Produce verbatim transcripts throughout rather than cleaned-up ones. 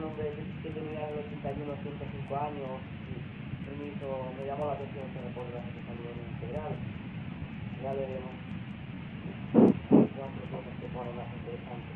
un hombre que tenía en el ochenta y uno ciento cinco años y él me hizo, me llamó la atención ese reportaje que salió en Integral. Ya veremos cuatro cosas que ponen más interesantes.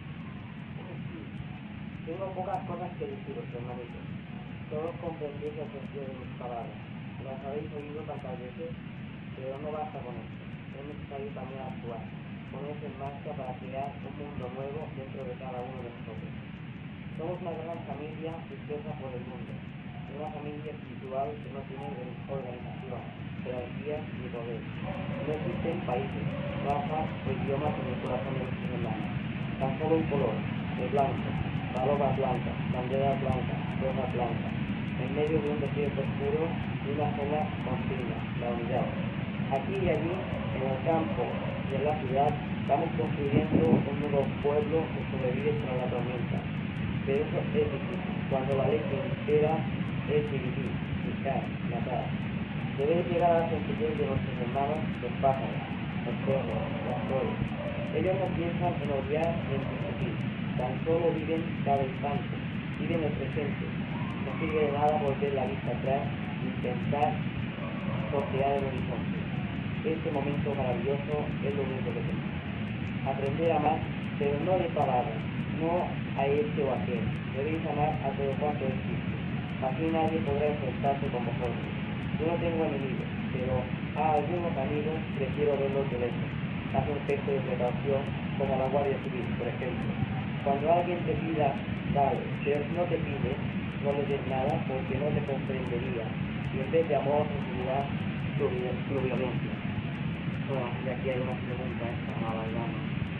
Tengo pocas cosas que deciros, hermanitos. Todos comprendéis el sentido de mis palabras. Las habéis oído tantas veces, pero no basta con esto. Es necesario también actuar, ponerse en marcha para crear un mundo nuevo dentro de cada uno de nosotros. Somos una gran familia dispersa por el mundo, una familia espiritual que no tiene organización, jerarquías ni poder. No existen países, razas o idiomas en el corazón de nuestros hermanos. Tan solo un color, el blanco, palomas blancas, banderas blancas, rosas blancas, en medio de un desierto oscuro y una sola consigna, la unidad. Aquí y allí, en el campo y en la ciudad, estamos construyendo un nuevo pueblo que sobrevive tras la tormenta. Pero eso es difícil, cuando la ley que impera es dividir, picar, matar. Debéis llegar a la sencillez de nuestros hermanos, los pájaros, los perros, las flores. Ellos no piensan en odiar ni en discutir, tan solo viven cada instante, viven el presente. No sirve de nada volver la vista atrás e intentar sortear el horizonte. Este momento maravilloso es lo único que tenemos. Aprender a amar, pero no de palabras, no a este o a aquel. Debéis amar a todo cuanto existe. Así nadie podrá enfrentarse con vosotros. Yo no tengo enemigos, pero a algunos amigos prefiero verlos de lejos. Haz un gesto de precaución, como la Guardia Civil, por ejemplo. Cuando alguien te pida, dale, pero si no te pide, no le des nada porque no te comprendería. Y en vez de amor recibirás tu, tu violencia. Bueno, y aquí hay una pregunta esta, no hablando.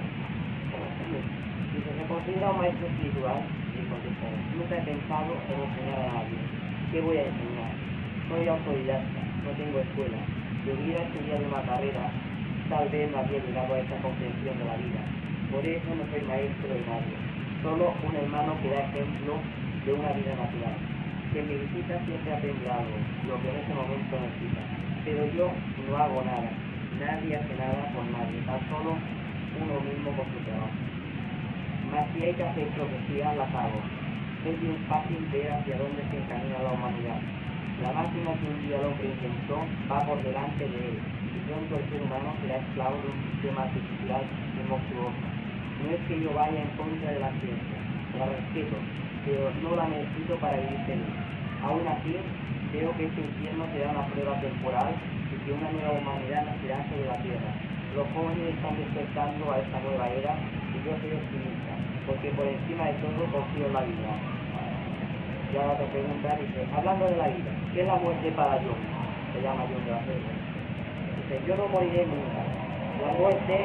Dice, ¿se considera un maestro espiritual? Y contesta, nunca he pensado en enseñar a nadie. ¿Qué voy a enseñar? Soy autodidacta, no tengo escuela. Si hubiera estudiado una carrera, tal vez no habría llegado a esta comprensión de la vida. Por eso no soy maestro de nadie. Solo un hermano que da ejemplo de una vida natural. Quien me visita siempre aprende algo, lo que en ese momento necesita. Pero yo no hago nada. Nadie hace nada por nadie, tan solo uno mismo con su trabajo. Mas si hay que hacer profecías, las hago. Es bien fácil ver hacia dónde se encamina la humanidad. La máquina que un día el hombre inventó va por delante de él, y pronto el ser humano será esclavo de un sistema artificial y monstruoso. No es que yo vaya en contra de la ciencia, la respeto, pero no la necesito para vivir feliz. Aún así, veo que este infierno será una prueba temporal y que una nueva humanidad nacerá sobre la tierra. Los jóvenes están despertando a esta nueva era y yo soy optimista, porque por encima de todo confío en la vida. Y ahora te preguntan, dice, hablando de la vida, ¿qué es la muerte para John? Se llama John de la Selva. Dice, yo no moriré nunca. La muerte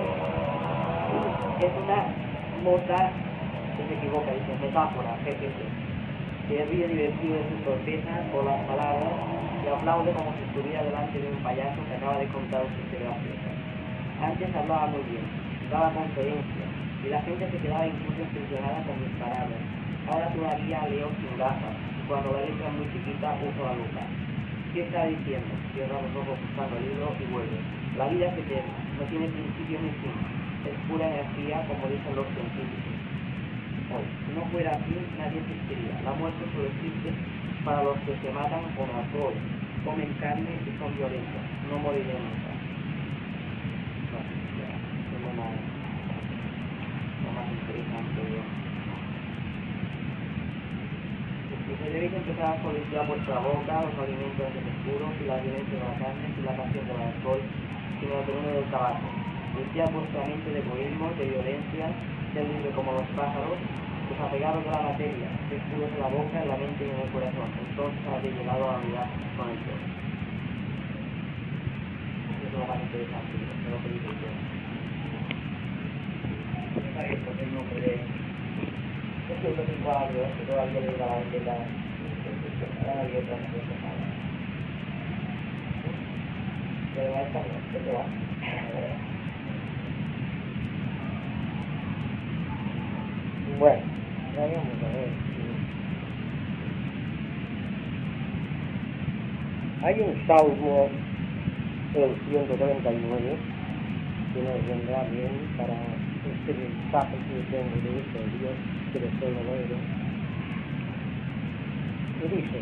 es una mota, que se equivoca, dice, metáfora, G P T. Se ríe divertido de sus torpezas por las palabras y aplaude como si estuviera delante de un payaso que acaba de contar un chiste gracioso. Antes hablaba muy bien, daba conferencias y la gente se quedaba incluso impresionada con mis palabras. Ahora todavía leo sin gafas y cuando la letra es muy chiquita uso la lupa. ¿Qué está diciendo? Cierra los ojos buscando el libro y vuelve. La vida es eterna, no tiene principio ni fin, es pura energía como dicen los científicos. Hoy, si no fuera así, nadie existiría. La muerte solo existe para los que se matan con alcohol, comen carne y son violentos. No moriré nunca. No, ya, eso es lo más, lo más interesante. Dice, debéis empezar por limpiar vuestra boca, los alimentos oscuros y la violencia de la carne, y la pasión del alcohol, sino el veneno del tabaco. Limpiad vuestra mente de egoísmo, de violencia, ser libre como los pájaros, desapegados de la materia, ser puros en la boca, en la mente y en el corazón. Entonces habréis llegado a la unidad con el todo. Eso es lo más interesante de lo que dice el Señor. Me parece que el nombre de este es un cuadro que todavía le da la entidad y otras cosas. Pero a esta ¿qué te va? Bueno, vamos a ver. Hay un salmo, el ciento treinta y nueve, que nos vendrá bien para este mensaje que tengo de este Dios que deseo lo oigo. y dice: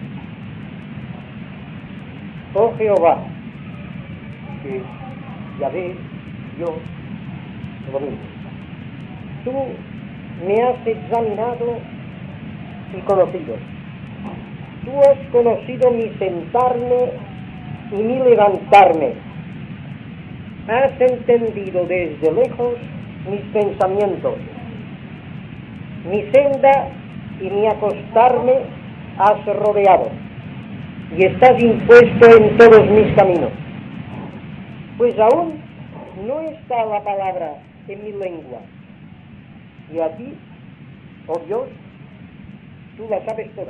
oh Jehová, que Yahvé, Dios, lo mismo, tú me has examinado y conocido. Tú has conocido mi sentarme y mi levantarme. Has entendido desde lejos mis pensamientos. Mi senda y mi acostarme has rodeado, y estás impuesto en todos mis caminos. Pues aún no está la palabra en mi lengua, y a ti, oh Dios, tú la sabes toda.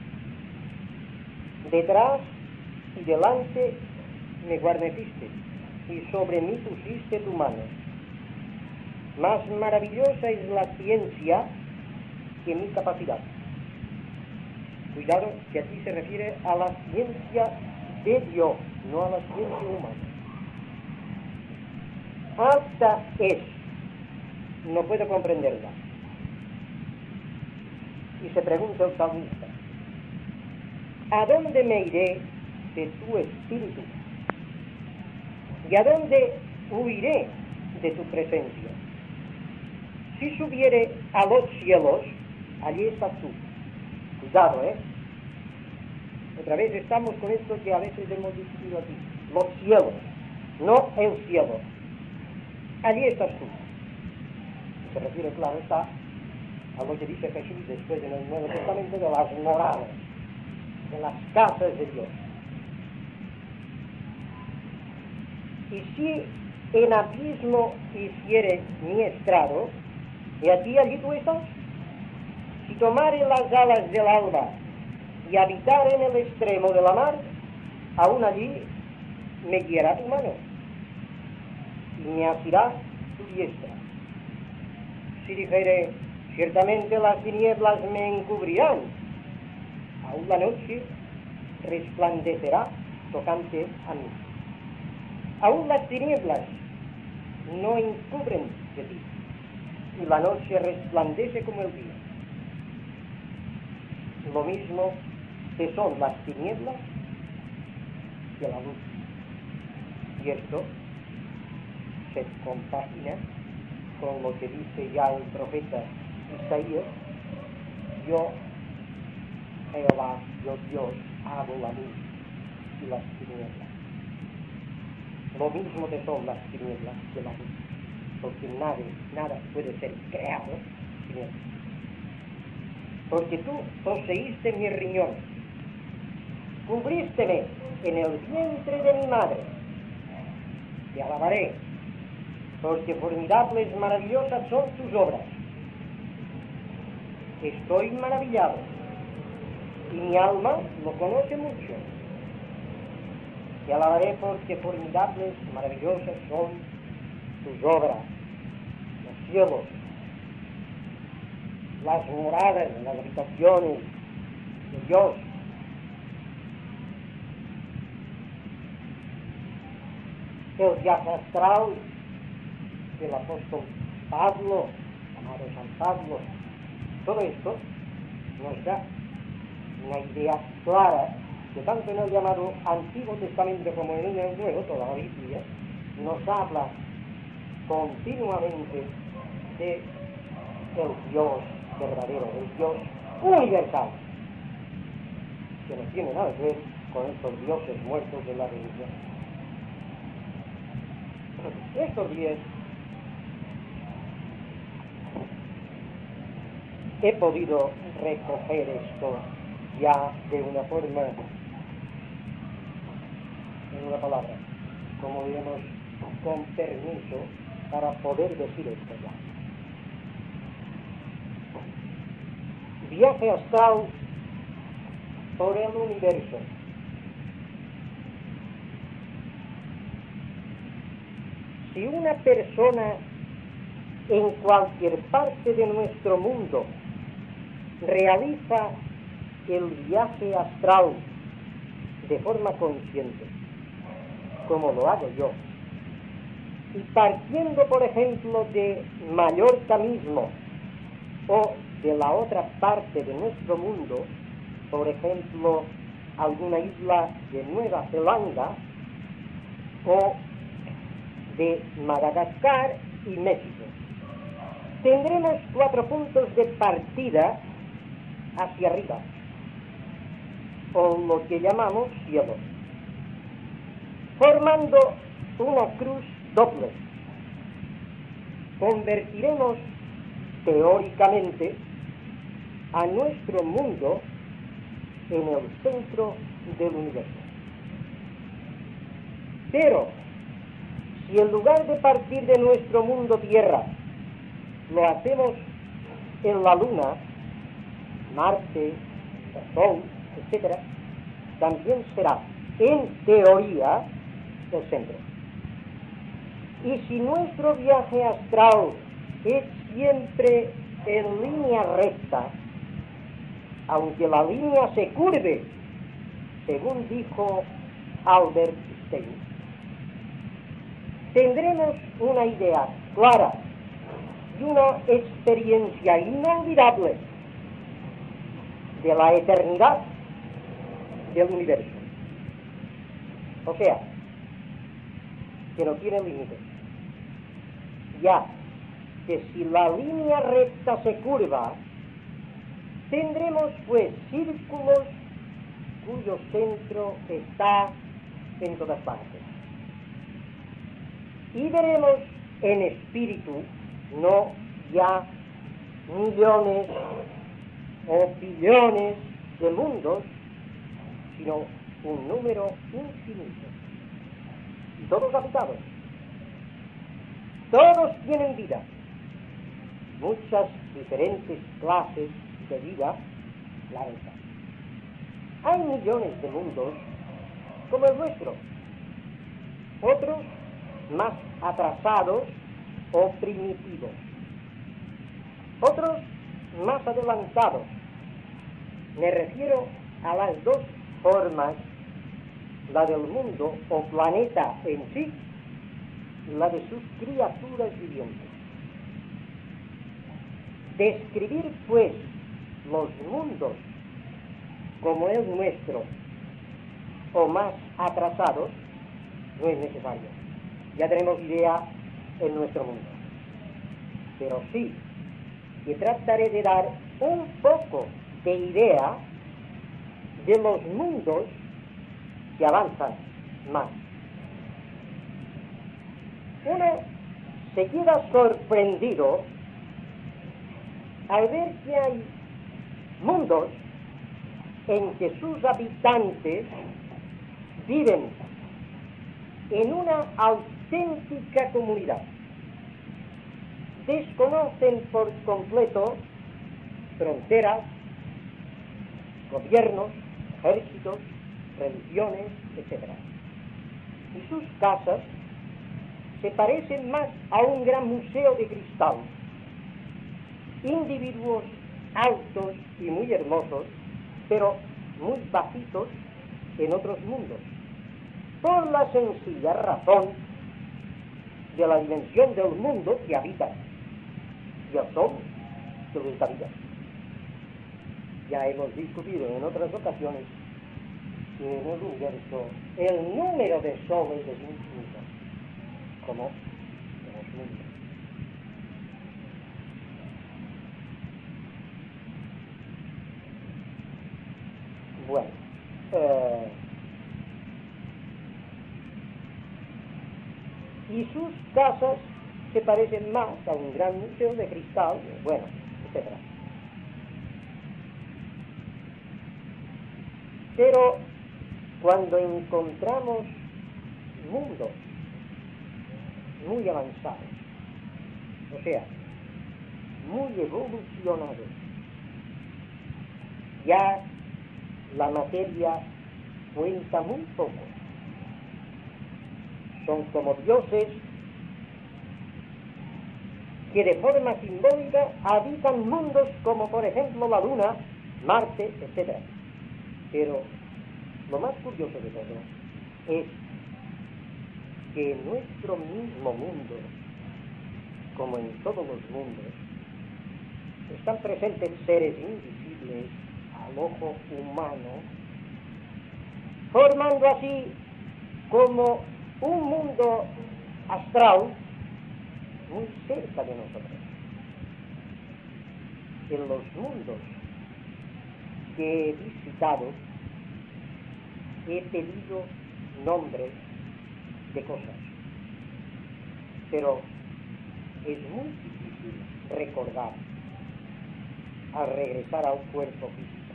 Detrás y delante me guarneciste, y sobre mí pusiste tu mano. Más maravillosa es la ciencia que mi capacidad. Cuidado, que aquí se refiere a la ciencia de Dios, no a la ciencia humana. Alta es, no puedo comprenderla. Y se pregunta el salmista: ¿a dónde me iré de tu espíritu? ¿Y a dónde huiré de tu presencia? Si subiere a los cielos, allí estás tú. Cuidado, ¿eh? Otra vez estamos con esto que a veces hemos discutido aquí. Los cielos, no el cielo. Allí estás tú. Se refiere, claro está, a lo que dice Jesús después en el Nuevo Testamento de las moradas, de las casas de Dios. Y si en abismo hiciere mi estrado, y aquí allí tú estás. Si tomare las alas del alba y habitar en el extremo de la mar, aún allí me guiará tu mano y me asirá tu diestra. Si dijere, ciertamente las tinieblas me encubrirán, aún la noche resplandecerá tocante a mí. Aún las tinieblas no encubren de ti, y la noche resplandece como el día. Lo mismo que son las tinieblas que la luz. Y esto se compagina con lo que dice ya el profeta Isaías: yo, Jehová, yo Dios, hago la luz y las tinieblas. Lo mismo que son las tinieblas que la luz, porque nada, nada puede ser creado sin él. Porque tú poseíste mi riñón, cubrísteme en el vientre de mi madre. Te alabaré, porque formidables, maravillosas son tus obras. Estoy maravillado, y mi alma lo conoce mucho. Te alabaré porque formidables, maravillosas son tus obras, los cielos, las moradas, las habitaciones de Dios. El viaje astral del apóstol Pablo, llamado San Pablo, todo esto nos da una idea clara que tanto en el llamado Antiguo Testamento como en el Nuevo, toda la Biblia, nos habla continuamente de el Dios verdadero, el Dios universal, que no tiene nada que ver con estos dioses muertos de la religión. Estos días he podido recoger esto ya de una forma, en una palabra, como digamos, con permiso para poder decir esto ya. Viaje astral por el universo. Si una persona en cualquier parte de nuestro mundo realiza el viaje astral de forma consciente, como lo hago yo, y partiendo, por ejemplo, de Mallorca mismo o de la otra parte de nuestro mundo, por ejemplo, alguna isla de Nueva Zelanda o de Madagascar y México. Tendremos cuatro puntos de partida hacia arriba, o lo que llamamos cielo, formando una cruz doble. Convertiremos teóricamente a nuestro mundo en el centro del universo. Pero, si en lugar de partir de nuestro mundo Tierra, lo hacemos en la Luna, Marte, el Sol, etcétera, también será, en teoría, el centro. Y si nuestro viaje astral es siempre en línea recta, aunque la línea se curve, según dijo Albert Einstein, tendremos una idea clara y una experiencia inolvidable de la eternidad del universo. O sea, que no tiene límites. Ya que si la línea recta se curva, tendremos pues círculos cuyo centro está en todas partes. Y veremos en espíritu, no ya millones o billones de mundos, sino un número infinito. Y todos habitados. Todos tienen vida. Muchas diferentes clases de vida, la verdad. Hay millones de mundos como el nuestro. Otros más atrasados o primitivos. Otros más adelantados. Me refiero a las dos formas, la del mundo o planeta en sí, y la de sus criaturas vivientes. Describir, pues, los mundos como el nuestro o más atrasados no es necesario. Ya tenemos idea en nuestro mundo. Pero sí que trataré de dar un poco de idea de los mundos que avanzan más. Uno se queda sorprendido al ver que hay mundos en que sus habitantes viven en una auténtica comunidad. Desconocen por completo fronteras, gobiernos, ejércitos, religiones, etcétera. Y sus casas se parecen más a un gran museo de cristal. Individuos altos y muy hermosos, pero muy bajitos en otros mundos, por la sencilla razón de la dimensión del mundo que habitan y el sol que los habita. Ya hemos discutido en otras ocasiones que en el universo el número de soles es infinito, como en los mundos. Bueno, eh, y sus casas se parecen más a un gran museo de cristal, bueno, etcétera. Pero cuando encontramos mundos muy avanzados, o sea, muy evolucionados, ya la materia cuenta muy poco. Son como dioses que de forma simbólica habitan mundos como por ejemplo la Luna, Marte, etcétera. Pero lo más curioso de todo es que en nuestro mismo mundo, como en todos los mundos, están presentes seres invisibles al ojo humano, formando así como un mundo astral muy cerca de nosotros. En los mundos que he visitado he pedido nombres de cosas, pero es muy difícil recordar al regresar al cuerpo físico.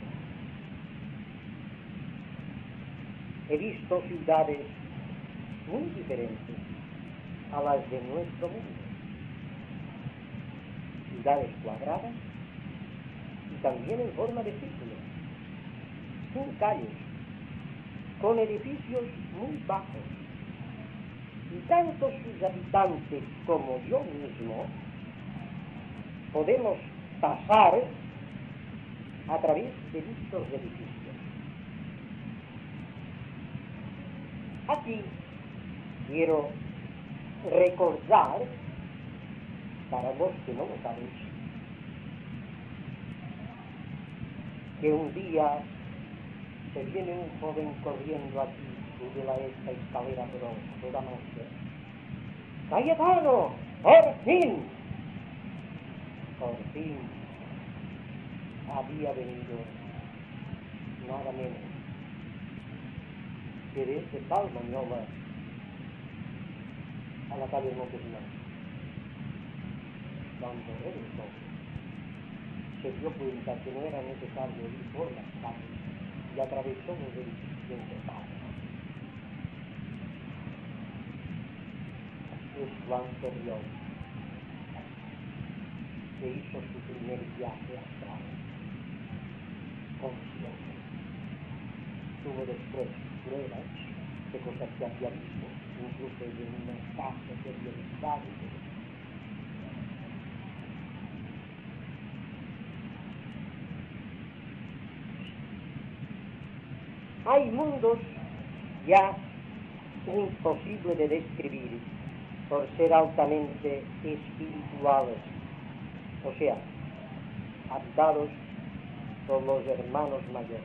He visto ciudades muy diferentes a las de nuestro mundo, ciudades cuadradas y también en forma de círculo, sin calles, con edificios muy bajos, y tanto sus habitantes como yo mismo podemos pasar a través de dichos edificios. Aquí quiero recordar, para los que no lo sabéis, que un día se viene un joven corriendo aquí, sube a esta escalera, pero toda noche. ¡Cayetano! ¡Por fin! Por fin había venido nada menos que de este tal Mañola a la calle Montesino. Cuando regresó, se dio cuenta que no era necesario ir por las calles y atravesó los edificios de paz. Es lo anterior que hizo su primer viaje astral, consciente. Tuvo después pruebas de cosas que había visto, incluso de unas casas que había visitado. Hay mundos ya imposible de describir por ser altamente espirituales, o sea, habitados por los hermanos mayores.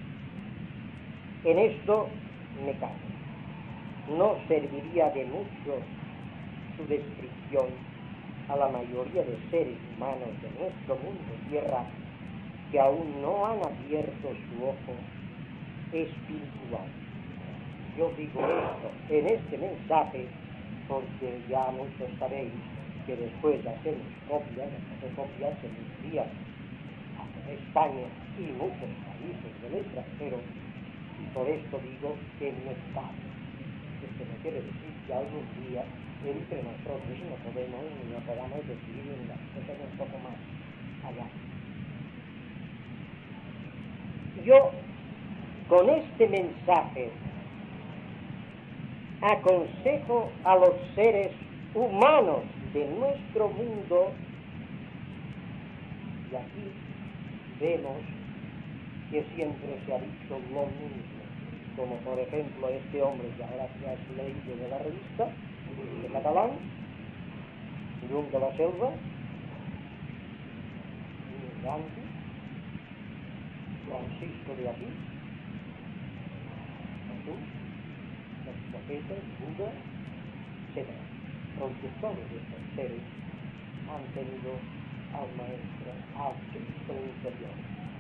En esto me callo. No serviría de mucho su descripción a la mayoría de seres humanos de nuestro mundo tierra que aún no han abierto su ojo espiritual. Yo digo esto en este mensaje porque ya muchos sabéis que después de hacer copias, hacer copias se envía a España y muchos países del extranjero, y por esto digo que me callo. Esto no quiere decir que algún día entre nosotros no podemos y no podamos decidir en las cosas un poco más allá. Yo con este mensaje aconsejo a los seres humanos de nuestro mundo, y aquí vemos que siempre se ha dicho lo mismo, como por ejemplo este hombre que ahora se ha leído de la revista, de catalán, Llum de la Selva, Gandhi, Francisco de Asís, Jesús, los profetas, Buda, etcétera. Porque todos estos seres han tenido al Maestro, al Cristo interior.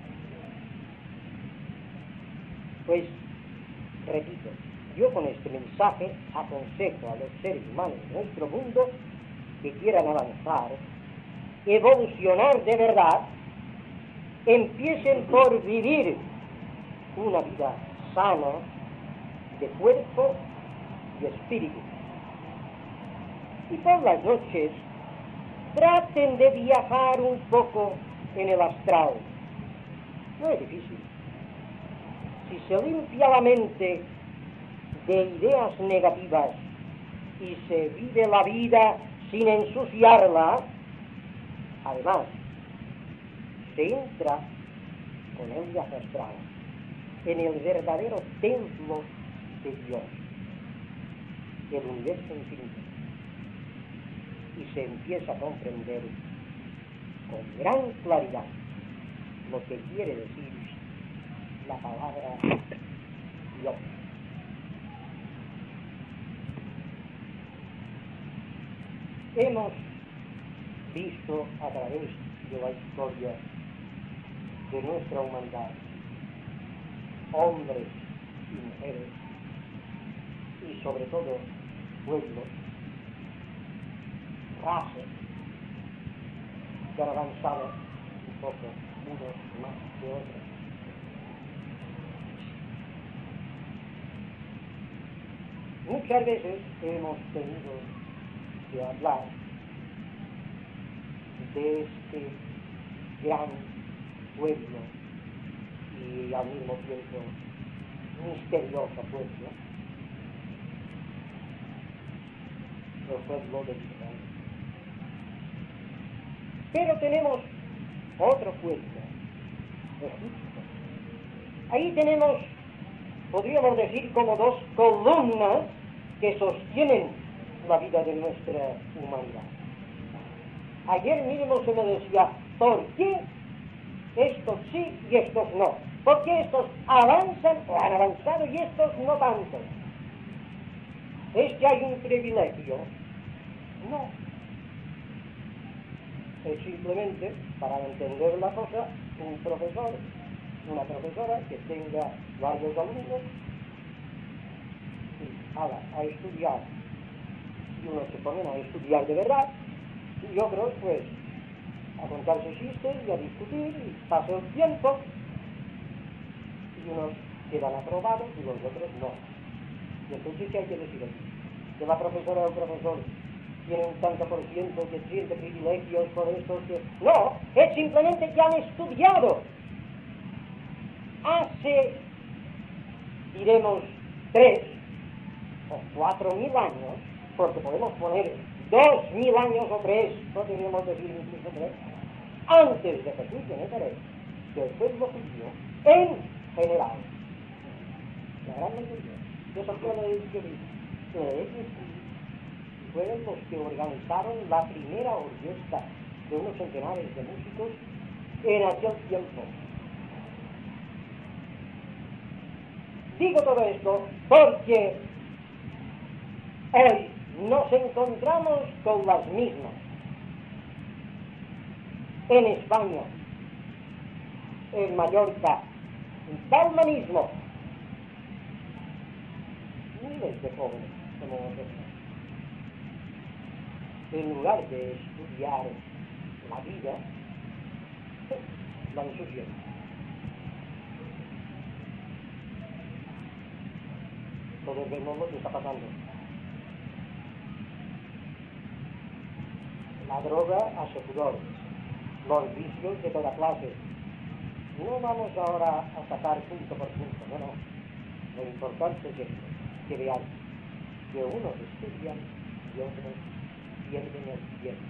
Pues, repito, yo con este mensaje aconsejo a los seres humanos de nuestro mundo que quieran avanzar, evolucionar de verdad, empiecen por vivir una vida sana de cuerpo y espíritu. Y por las noches traten de viajar un poco en el astral. No es difícil. Si se limpia la mente de ideas negativas y se vive la vida sin ensuciarla, además se entra con el viaje astral en el verdadero templo de Dios, el universo infinito, y se empieza a comprender con gran claridad lo que quiere decir la palabra Dios. Hemos visto a través de la historia de nuestra humanidad hombres y mujeres y sobre todo pueblos, razas que han avanzado un poco unos más que otros. Muchas veces hemos tenido que hablar de este gran pueblo y al mismo tiempo misterioso pueblo, el pueblo de Israel. Pero tenemos otro pueblo, Egipto. Ahí tenemos, podríamos decir, como dos columnas que sostienen la vida de nuestra humanidad. Ayer mismo se me decía, ¿por qué estos sí y estos no? ¿Por qué estos avanzan o han avanzado y estos no tanto? ¿Es que hay un privilegio? No. Es simplemente, para entender la cosa, un profesor, una profesora que tenga varios alumnos y haga a estudiar. Y unos se ponen a estudiar de verdad y otros pues a contarse chistes y a discutir y pasa el tiempo y unos quedan aprobados y los otros no. Y entonces, ¿qué hay que decir aquí? Que la profesora o el profesor tiene un tanto por ciento que siente privilegios por esto que... No, es simplemente que han estudiado hace, diremos, tres o cuatro mil años, porque podemos poner dos mil años o tres, podríamos decir incluso tres, antes de Jesús de Nazaret, del pueblo judío, en general, la gran mayoría, de esos pueblos que fueron los que organizaron la primera orquesta de unos centenares de músicos en aquel tiempo. Digo todo esto porque hoy nos encontramos con las mismas en España, en Mallorca, en Palma mismo, miles de jóvenes como nosotros, en lugar de estudiar la vida, la ensucian. Todos vemos lo que está pasando. La droga hace furor, los vicios de toda clase. No vamos ahora a sacar punto por punto, no, no. Lo importante es esto, que veáis que unos estudian y otros pierden el tiempo.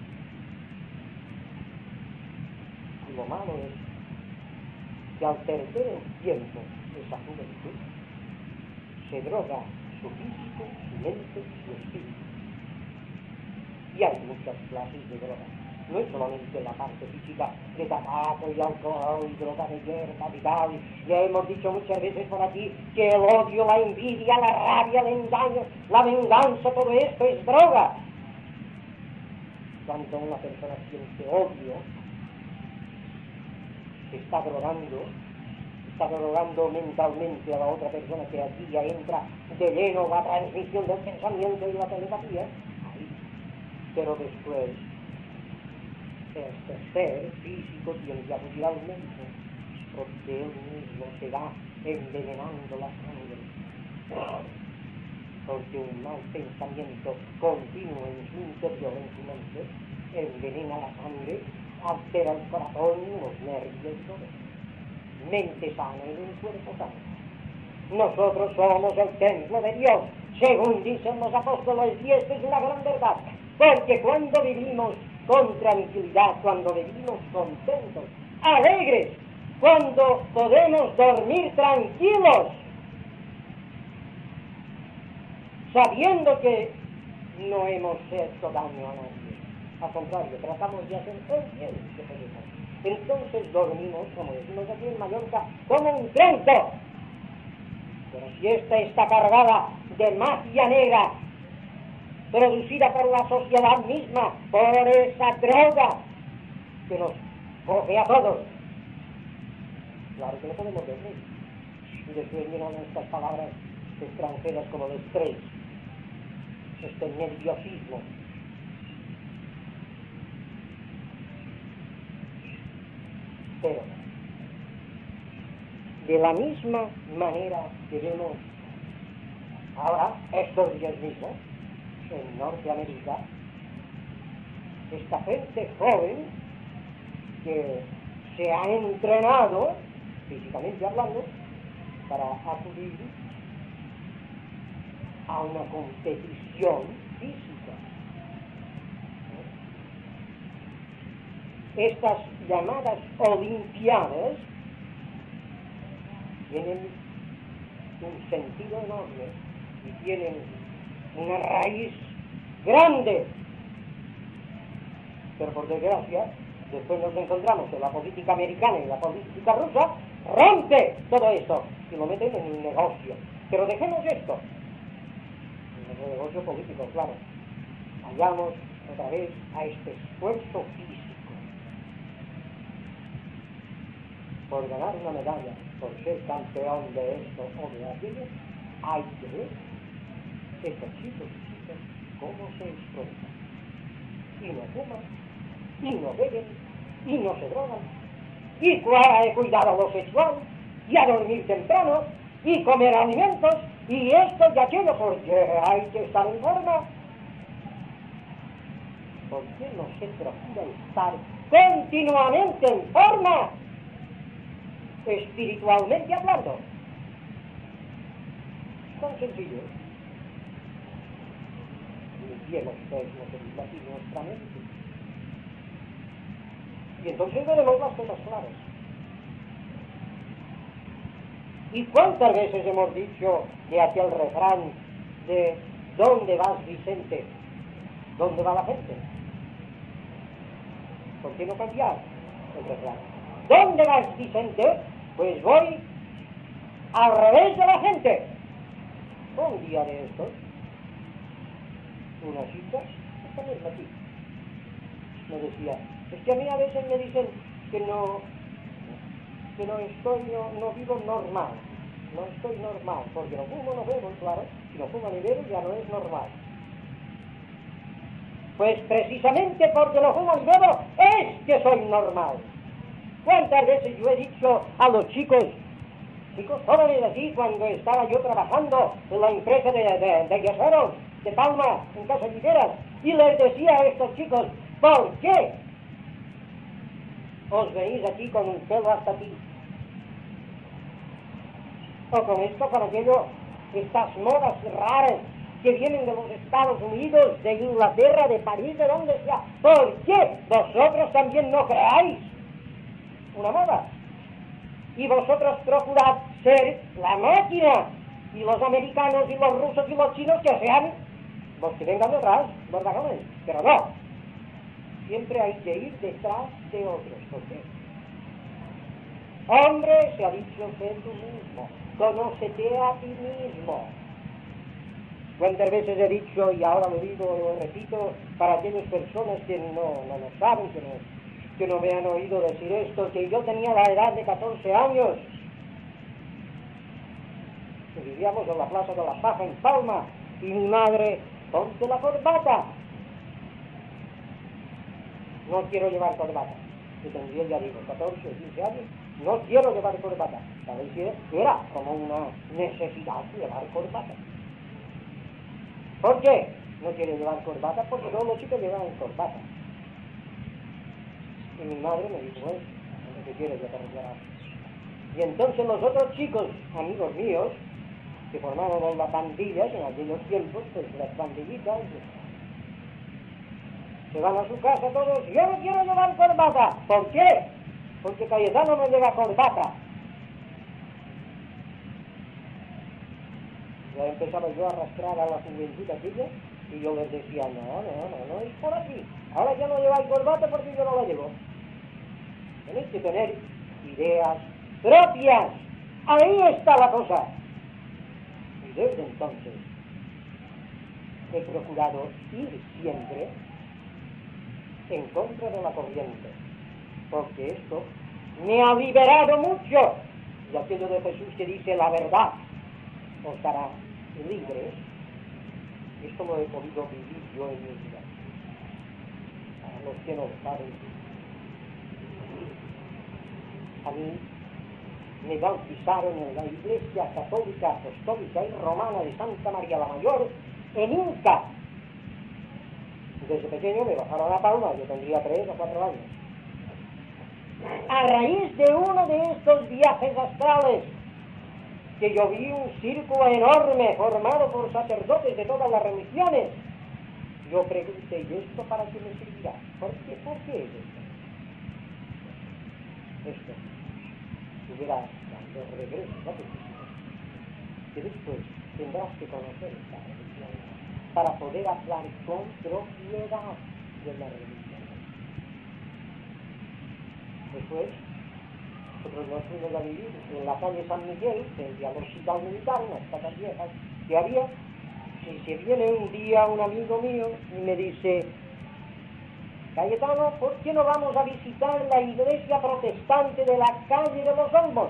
Y lo malo es que al perder el tiempo esa juventud, se droga su físico, su mente y su espíritu. Y hay muchas clases de drogas. No es solamente la parte física de tabaco y alcohol y droga de hierba y tal. Ya hemos dicho muchas veces por aquí que el odio, la envidia, la rabia, el engaño, la venganza, todo esto es droga. Cuando una persona siente odio, se está drogando, está drogando mentalmente a la otra persona que aquí ya entra de lleno la transmisión del pensamiento y la telepatía. Pero después, este ser físico tiene que acudir al médico, porque él mismo se va envenenando la sangre. Porque un mal pensamiento continuo en su interior, en su mente, envenena la sangre, altera el corazón, los nervios y todo. Mente sana y un cuerpo sano. Nosotros somos el templo de Dios, según dicen los apóstoles, y esto es una gran verdad. Porque cuando vivimos con tranquilidad, cuando vivimos contentos, alegres, cuando podemos dormir tranquilos, sabiendo que no hemos hecho daño a nadie, al contrario, tratamos de hacer el bien que podemos, entonces dormimos, como decimos aquí en Mallorca, como un tronco. Pero si esta está cargada de magia negra, producida por la sociedad misma, por esa droga que nos coge a todos, claro que no podemos dormir. Y después miran estas palabras extranjeras como el estrés, este nerviosismo. Pero, de la misma manera que vemos ahora, estos días mismos, en Norteamérica, esta gente joven que se ha entrenado, físicamente hablando, para acudir a una competición física. Estas llamadas olimpiadas tienen un sentido enorme y tienen una raíz grande, pero por desgracia después nos encontramos que la política americana y la política rusa rompe todo esto y lo meten en un negocio. Pero dejemos esto, en el negocio político, claro. Vayamos otra vez a este esfuerzo físico por ganar una medalla, por ser campeón de esto o de aquello. Hay que ver estos chicos y chicas cómo se esfuerzan y no fuman y no beben y no se drogan y cuál cuidado a lo sexual y a dormir temprano y comer alimentos y esto y aquello, porque hay que estar en forma. ¿Por qué no se procura estar continuamente en forma, espiritualmente hablando? Tan sencillo. Limpiemos pues nuestra mente. Y entonces veremos las cosas claras. ¿Y cuántas veces hemos dicho que hacia el refrán de ¿dónde vas, Vicente? ¿Dónde va la gente? ¿Por qué no cambiar el refrán? ¿Dónde vas, Vicente? Pues voy al revés de la gente. Un día de estos, una chica, esta misma aquí, me decía, es que a mí a veces me dicen que no, que no estoy, no, no vivo normal, no estoy normal, porque no fumo, no bebo, claro, si no fumo ni bebo ya no es normal. Pues precisamente porque no fumo ni bebo es que soy normal. ¿Cuántas veces yo he dicho a los chicos, chicos jóvenes así, cuando estaba yo trabajando en la empresa de, de, de yeseros, de Palma, en Casa Lligueras, y les decía a estos chicos, ¿por qué os venís aquí con un pelo hasta aquí? O con esto, con aquello, estas modas raras que vienen de los Estados Unidos, de Inglaterra, de París, de donde sea. ¿Por qué vosotros también no creáis una moda? Y vosotros procurad ser la máquina, y los americanos y los rusos y los chinos que sean los que vengan detrás, los vagones. Pero no, siempre hay que ir detrás de otros. ¿Por qué? Hombre, se ha dicho que tú mismo, conócete a ti mismo. ¿Cuántas veces he dicho, y ahora lo digo, lo repito, para aquellas personas que no, no lo saben, que no, que no me han oído decir esto, que yo tenía la edad de catorce años, que vivíamos en la Plaza de la Paja en Palma, y mi madre, ponte la corbata. No quiero llevar corbata. Yo tendría, ya digo, catorce o quince años, no quiero llevar corbata. ¿Sabéis qué? Era como una necesidad llevar corbata. ¿Por qué no quiero llevar corbata? Porque todos los chicos llevaban corbata. Y mi madre me dijo, bueno, lo que quiero yo te llevar. Y entonces los otros chicos, amigos míos, que formábamos las pandillas en aquellos tiempos, pues las pandillitas, se van a su casa todos, yo no quiero llevar corbata. ¿Por qué? Porque Cayetano no lleva corbata. Ya empezaba yo a arrastrar a la juventud aquella, y yo les decía, no, no, no, no es por aquí. Ahora ya no lleváis corbata porque yo no la llevo. Tenéis que tener ideas propias. Ahí está la cosa. Y desde entonces he procurado ir siempre en contra de la corriente, porque esto me ha liberado mucho. Y aquello de Jesús que dice la verdad os hará libres, esto lo he podido vivir yo en mi vida. A los que no lo saben, a mí me bautizaron en la Iglesia Católica Apostólica y Romana de Santa María la Mayor en Inca. Desde pequeño me bajaron a Palma, yo tendría tres o cuatro años. A raíz de uno de estos viajes astrales, que yo vi un círculo enorme formado por sacerdotes de todas las religiones, yo pregunté, ¿y esto para qué me servirá? ¿Por qué? ¿Por qué es esto? Esto, tú verás cuando regreses a tu sitio, que después tendrás que conocer esta religión para poder hablar con propiedad de la religión. Después, nosotros nos fuimos a vivir en la calle San Miguel, frente al hospital militar, unas casas viejas que había, y se viene un día un amigo mío y me dice, Cayetano, ¿por qué no vamos a visitar la iglesia protestante de la calle de los Olmos?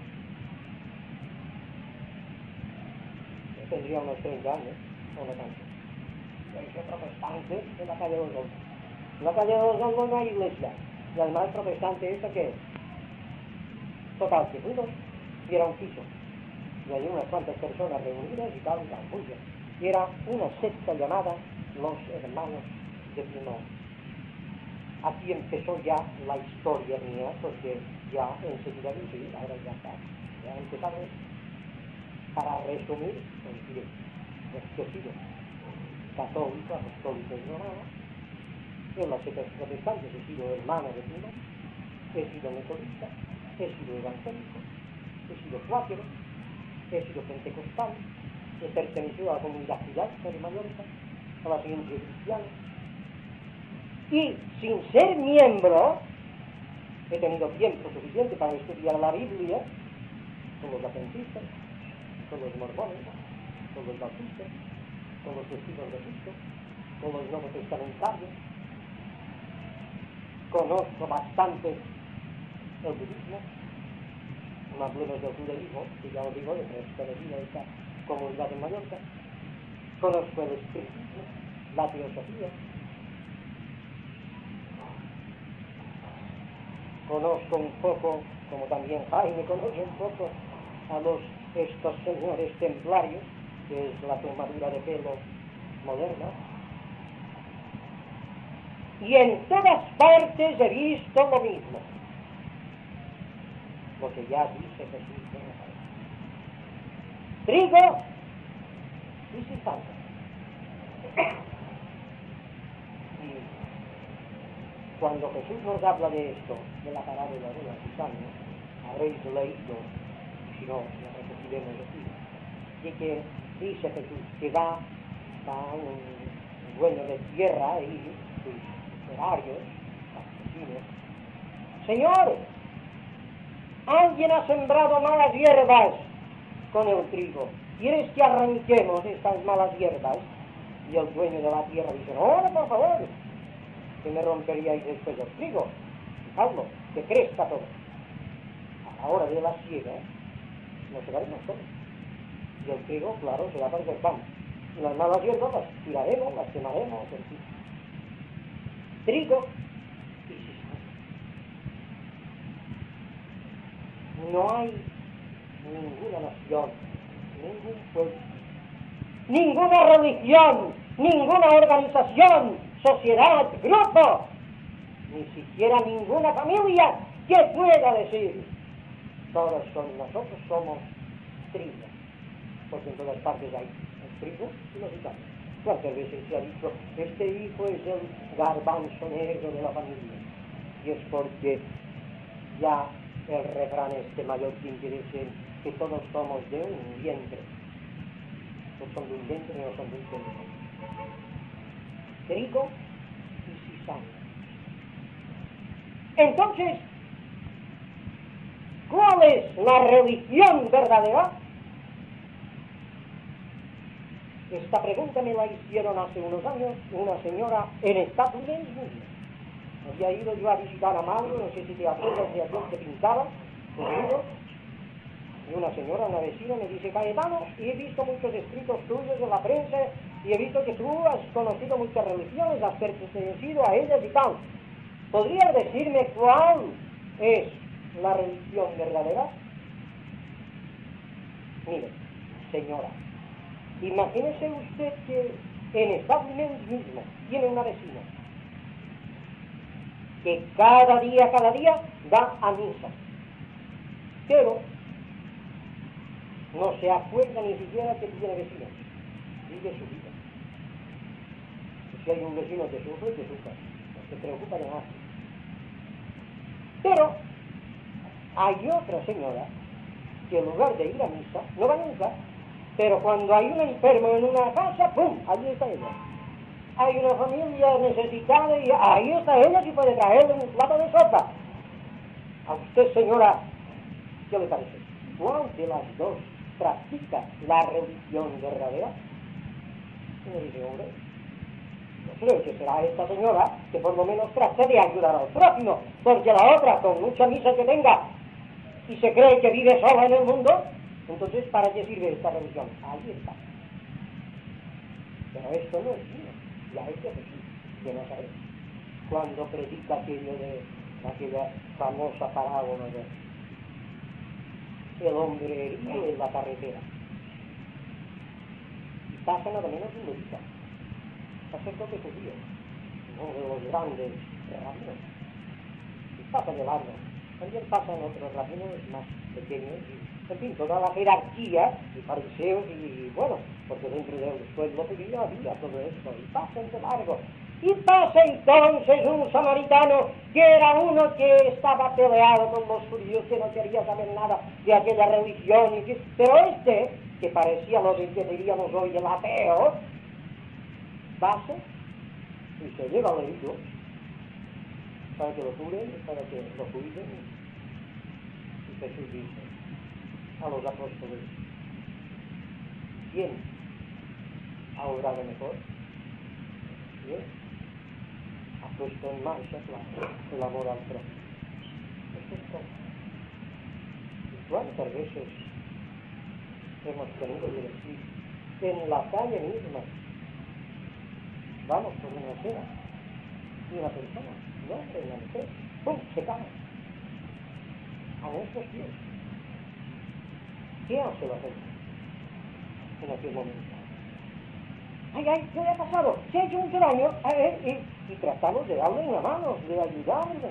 Yo tendría unos treinta años, o no tanto. La iglesia protestante de la calle de los Olmos. En la calle de los Olmos no hay iglesia. Y además protestante, ¿esto qué es? Total, que fuimos y era un piso. Y había unas cuantas personas reunidas y tal, y tal, muy bien. Y era una secta llamada Los Hermanos de Pinón. Aquí empezó ya la historia mía, porque ya enseguida dije, ahora ya está, ya he empezado. Para resumir, os diré, que he sido católico, apostólico y romano, en las sectas protestantes he sido hermano de Pinón, he sido metodista, he sido evangélico, he sido cuáquero, he sido pentecostal, he pertenecido a la comunidad judaica de Mallorca, a la ciencia cristiana, y sin ser miembro he tenido tiempo suficiente para estudiar la Biblia con los adventistas, con los mormones, con los bautistas, con los testigos de Cristo, con los nuevos testamentarios. Conozco bastante el budismo, no hablemos del judaísmo, que ya os digo, de pertenecida a esta comunidad de Mallorca. Conozco el espiritismo, la teosofía. Conozco un poco, como también Jaime conoce un poco, a los estos señores templarios, que es la tomadura de pelo moderna. Y en todas partes he visto lo mismo, lo que ya dice Jesús de Nazaret: trigo y cizaña. Y cuando Jesús nos habla de esto, de la parábola de la cizaña, habréis leído, si no, lo repetiremos aquí, de que dice Jesús que va, va un dueño de tierra y sus horarios, campesinos: Señor, alguien ha sembrado malas hierbas con el trigo, ¿quieres que arranquemos estas malas hierbas? Y el dueño de la tierra dice: no, no, por favor, que me romperíais después el trigo, dejadlo, que crezca todo. A la hora de la siega nos segaremos todos, y el trigo, claro, se va a parecer pan, y las malas hierbas las tiraremos, las quemaremos, en fin. Trigo y cizaña. No hay ninguna nación, ningún pueblo, ninguna religión, ninguna organización, sociedad, grupo, ni siquiera ninguna familia que pueda decir: todos son nosotros somos trigo, porque en todas partes hay el trigo y los cizaña. ¿Cuántas veces se ha dicho: este hijo es el garbanzo negro de la familia? Y es porque ya el refrán este mallorquín que dice que todos somos de un vientre. No son de un vientre, no son de un vientre. Trigo y cizaña. Entonces, ¿cuál es la religión verdadera? Esta pregunta me la hicieron hace unos años una señora en Estados Unidos. Había ido yo a visitar a Mario, no sé si te acuerdas de aquel que pintaba conmigo, y una señora, una vecina, me dice: Cayetano, y he visto muchos escritos tuyos en la prensa, y he visto que tú has conocido muchas religiones, has pertenecido a ellas y tal. ¿Podrías decirme cuál es la religión verdadera? Mire, señora, imagínese usted que en Estados Unidos mismo tiene una vecina que cada día, cada día va a misa, pero no se acuerda ni siquiera que tiene vecinos, vive su vida. Y si hay un vecino que sufre, que sufre, no se preocupa de nada. Pero hay otra señora que en lugar de ir a misa, no va nunca, pero cuando hay un enfermo en una casa, ¡pum!, allí está ella. Hay una familia necesitada y ahí está ella que puede traerle un plato de sopa. A usted, señora, ¿qué le parece? ¿Cuál de las dos practica la religión verdadera? Y me dice: hombre, yo creo que será esta señora que por lo menos trate de ayudar al prójimo, porque la otra, con mucha misa que tenga y se cree que vive sola en el mundo, entonces ¿para qué sirve esta religión? Ahí está. Pero esto no es mío, y a este sí, de Nazaret, cuando predica aquello de aquella famosa parábola de el hombre herido en la carretera, y pasa nada menos un levita, sacerdote judío, uno de los grandes rabinos, y pasa de largo. También pasan otros rabinos más pequeños, y, en fin, toda la jerarquía, y fariseos, y bueno, porque dentro del pueblo judío había todo esto, y pasan de largo. Y pasa entonces un samaritano, que era uno que estaba peleado con los judíos, que no quería saber nada de aquella religión, y que, pero este, que parecía lo que diríamos hoy el ateo, pasa y se lleva al herido para que lo curen, para que lo cuiden. Y Jesús dice a los apóstoles: ¿quién ha obrado mejor? ¿Quién ha puesto en marcha el amor al prójimo? Esto es todo. ¿Y cuántas veces hemos tenido que decir en la calle misma, vamos por una cena, y una persona, un hombre, una mujer, ¡pum!, se cae a nuestros pies? ¿Qué hace la gente en aquel momento? ¡Ay, ay! ¿Qué le ha pasado? ¿Se ha hecho mucho daño? Ay, y, y tratamos de darle una mano, de ayudarle.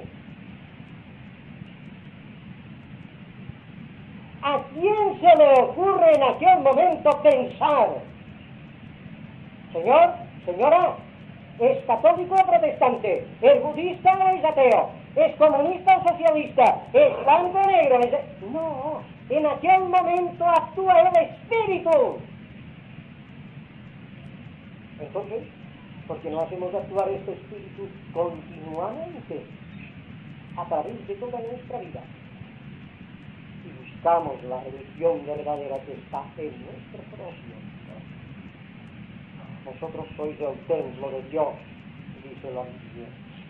¿A quién se le ocurre en aquel momento pensar: señor, señora, es católico o protestante, es budista o es ateo, es comunista o socialista, es blanco o negro? Es... No, en aquel momento actúa el espíritu. Entonces, ¿por qué no hacemos actuar este espíritu continuamente a través de toda nuestra vida? Y buscamos la religión verdadera que está en nuestro próximo. Vosotros sois el templo de Dios, dice la Biblia.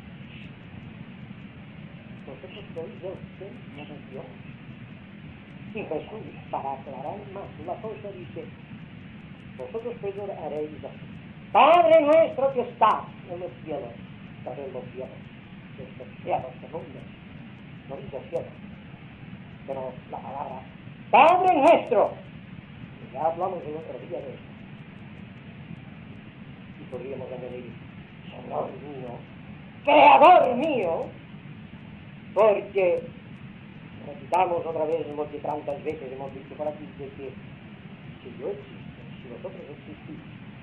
Vosotros sois el templo de Dios. Y Jesús, para aclarar más la cosa, dice: vosotros pues haréis así: Padre nuestro que está en los cielos, está en los cielos, estos cielos segundos, no dice cielo, pero la palabra Padre nuestro, y ya hablamos el otro día de eso. Y podríamos añadir: Señor mío, Creador mío, porque repitamos otra vez lo que tantas veces hemos visto por aquí, de que si yo existo, si vosotros existís,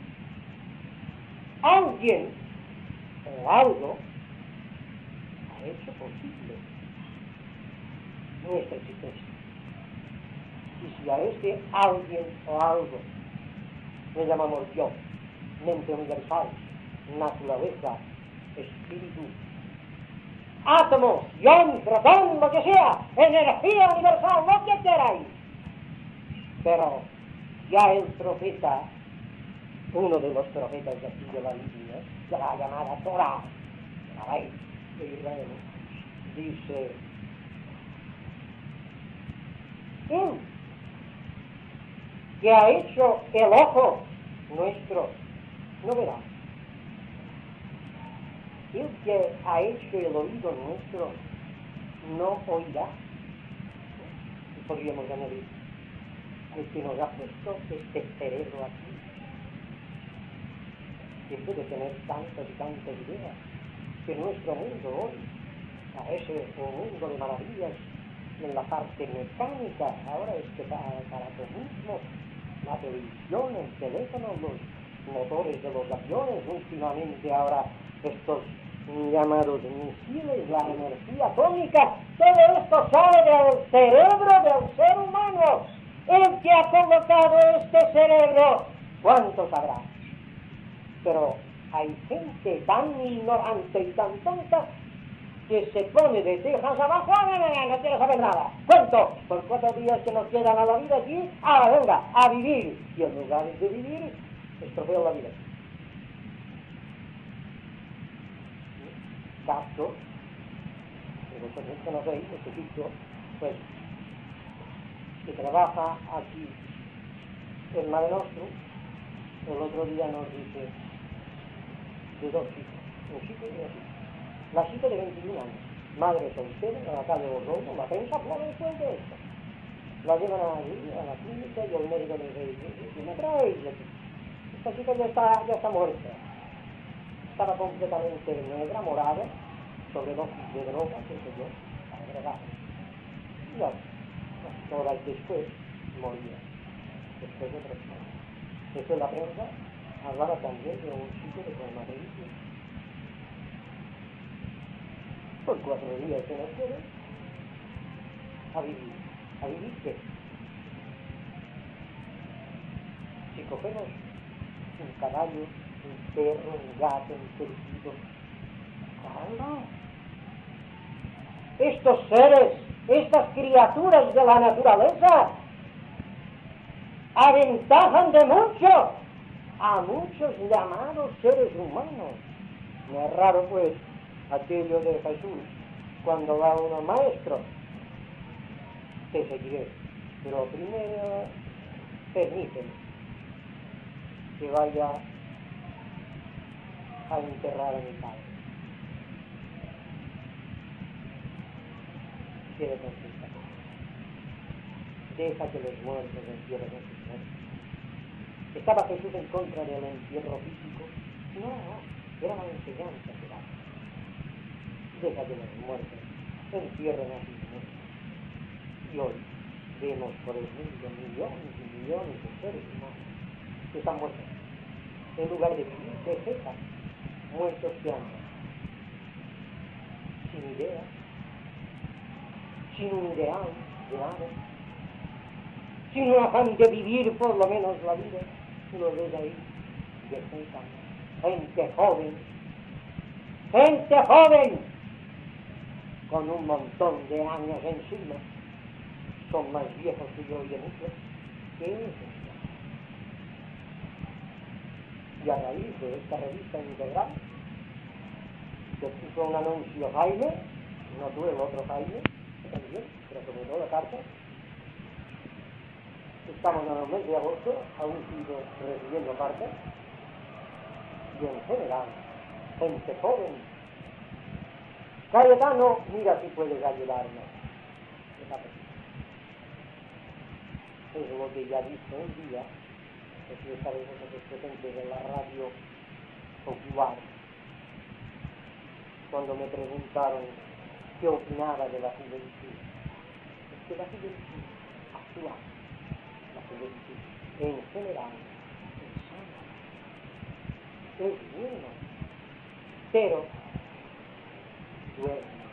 alguien o algo ha hecho posible nuestra existencia. Y si a este alguien o algo le llamamos Dios, mente universal, naturaleza, espíritu, átomos, ion, protón, lo que sea, energía universal, lo que queráis. Pero ya el profeta, uno de los profetas de aquí de la Biblia, de la llamada Torah, la ley de Israel, dice, él que ha hecho el ojo nuestro, no verá. El que ha hecho el oído nuestro, no oirá. Y podríamos añadir, el que nos ha puesto este cerebro aquí, que puede tener tantas y tantas ideas, que nuestro mundo hoy parece un mundo de maravillas en la parte mecánica. Ahora es que para, para todo mismo, la televisión, el teléfono, los motores de los aviones, últimamente ahora estos llamados misiles, la energía atómica, todo esto sale del cerebro del ser humano. El que ha colocado este cerebro, ¿cuánto sabrá? Pero hay gente tan ignorante y tan tonta que se pone de cejas abajo, no, no, no, no quiero saber nada. ¿Cuánto? Por cuatro días que nos quedan a la vida aquí, ah, venga, a vivir. Y en lugar de vivir, estropeo la vida. Castro, pero vosotros conocéis, este tipo, pues, que trabaja aquí en Mare Nostrum, el otro día nos dice de dos chicos, un chico y una chica. La chica de veintiún años, madre soltera, en la calle Borrón, la prensa fuera después de esto. La llevan allí, a la clínica, y el médico le dice, ¿qué me traéis aquí? Esta chica ya está, ya está muerta. Estaba completamente negra, morada, sobredosis de droga, qué sé yo, agregada. Y ya, horas después, moría. Después de tres años. Eso en la prensa hablaba también de un chico de coronavirus. Por cuatro días que nos quedan, a vivir. ¿A vivir qué? Si cogemos un caballo, un perro, un gato, un cerdo, ¡caramba! Estos seres, estas criaturas de la naturaleza, aventajan de mucho a muchos llamados seres humanos. No es raro, pues, aquello de Jesús, cuando va uno maestro, te seguiré, pero primero permíteme que vaya a enterrar a mi padre. Quiere consultar. Deja que los muertos entierren a sus muertos. ¿Estaba Jesús en contra del entierro físico? No, era una enseñanza que daba. Deja que los muertos entierren a sus muertos. Y hoy vemos por el mundo millones y millones de seres humanos que están muertos. En lugar de vivir, vegetan, muertos que andan, sin idea, sin un ideal de nada, sin un afán de vivir por lo menos la vida. Y lo ves ahí, vegetan, gente joven, gente joven, con un montón de años encima, son más viejos que yo y de muchos. ¿Qué es esto? Y a raíz de esta revista integral, se puso un anuncio Jaime, no tú, el otro Jaime, también, pero sobre todo la carta. Estamos en el mes de agosto, aún sigo recibiendo cartas, y en general, gente joven. Cayetano, mira si puedes ayudarme. Es lo que ya dije un día, que si esta vez vosotros presentes en la radio popular, cuando me preguntaron qué opinaba de la juventud. Es que la juventud actual, la juventud en general, es sana, es buena, pero duerme,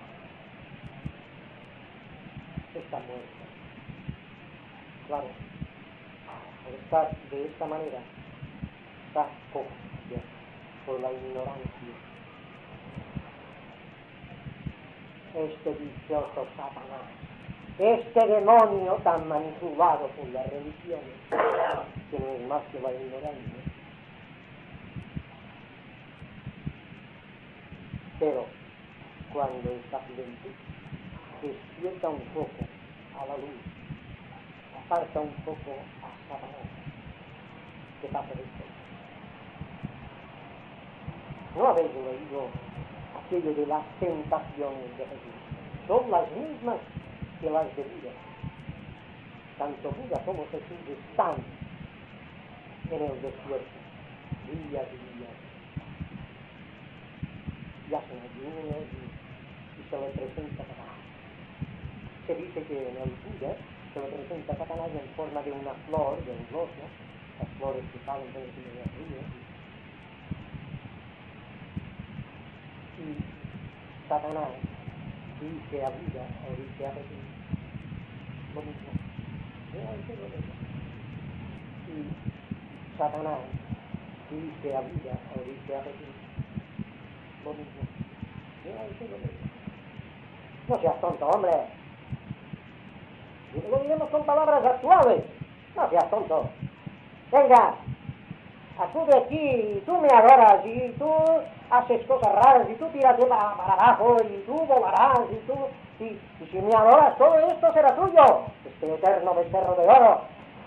está muerta. Claro, al estar de esta manera, está cogida por la ignorancia. este dichoso Satanás, este demonio tan manipulado por las religiones, que no es más que la ignorancia. Pero cuando el sapiente despierta un poco a la luz, aparta un poco a Satanás, ¿qué pasa después? ¿No habéis leído aquello de las tentaciones de Jesús? Son las mismas que las de Buda. Tanto Buda como Jesús están en el desierto, días y días. Y hacen ayunos y, y se le presenta Satanás. Se dice que en el Buda se le presenta Satanás en forma de una flor, de un loto, las flores que salen por encima de los ríos. Y Satanás dice a Buda o dice a Jesús lo mismo. Y Satanás dice a Buda o dice a Jesús lo mismo. No seas tonto, hombre. Y lo diremos con palabras actuales. No seas tonto. Venga, acude aquí y tú me adoras y tú haces cosas raras y tú tiras de para, para abajo y tú volarás y tú y, y si me adoras todo esto será tuyo, este eterno becerro de oro.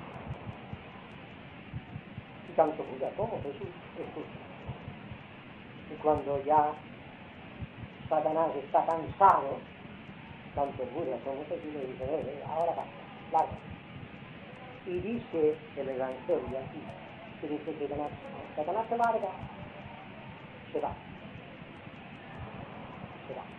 Y tanto Buda como Jesús escucha. Y cuando ya Satanás está cansado, tanto Buda como Jesús le dice, eh, eh, ahora basta, larga. Y dice el Evangelio aquí, que dice que Satanás, Satanás se larga, se va, se va.